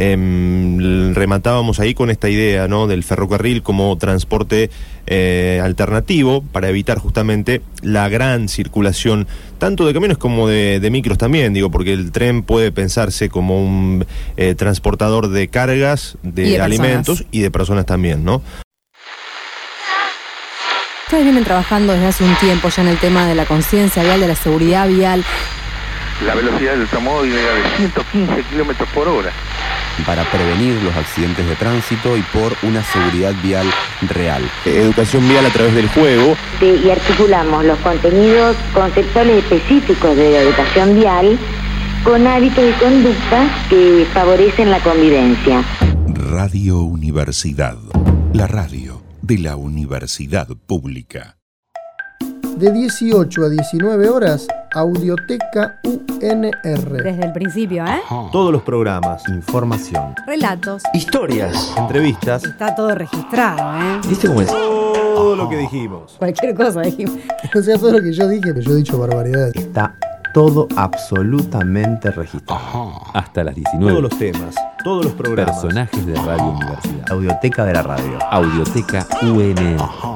Eh, rematábamos ahí con esta idea, ¿no?, del ferrocarril como transporte eh, alternativo para evitar justamente la gran circulación tanto de camiones como de, de micros también, digo, porque el tren puede pensarse como un eh, transportador de cargas, de, y de alimentos personas. y de personas también, ¿no? Ustedes vienen trabajando desde hace un tiempo ya en el tema de la conciencia vial, de la seguridad vial. La velocidad del automóvil era de ciento quince kilómetros por hora. Para prevenir los accidentes de tránsito y por una seguridad vial real. Educación vial a través del juego. De- y articulamos los contenidos conceptuales específicos de la educación vial con hábitos y conductas que favorecen la convivencia. Radio Universidad, la radio de la Universidad Pública. De dieciocho a diecinueve horas, Audioteca U N R. Desde el principio, ¿eh? Todos los programas, información, Relatos. historias, entrevistas. Está todo registrado, ¿eh? ¿Viste cómo es? Todo lo que dijimos. Cualquier cosa dijimos. O sea, todo lo que yo dije, pero yo he dicho barbaridades. Está todo absolutamente registrado. Hasta las diecinueve. Todos los temas, todos los programas. Personajes de Radio Universidad. Audioteca de la radio. Audioteca U N R.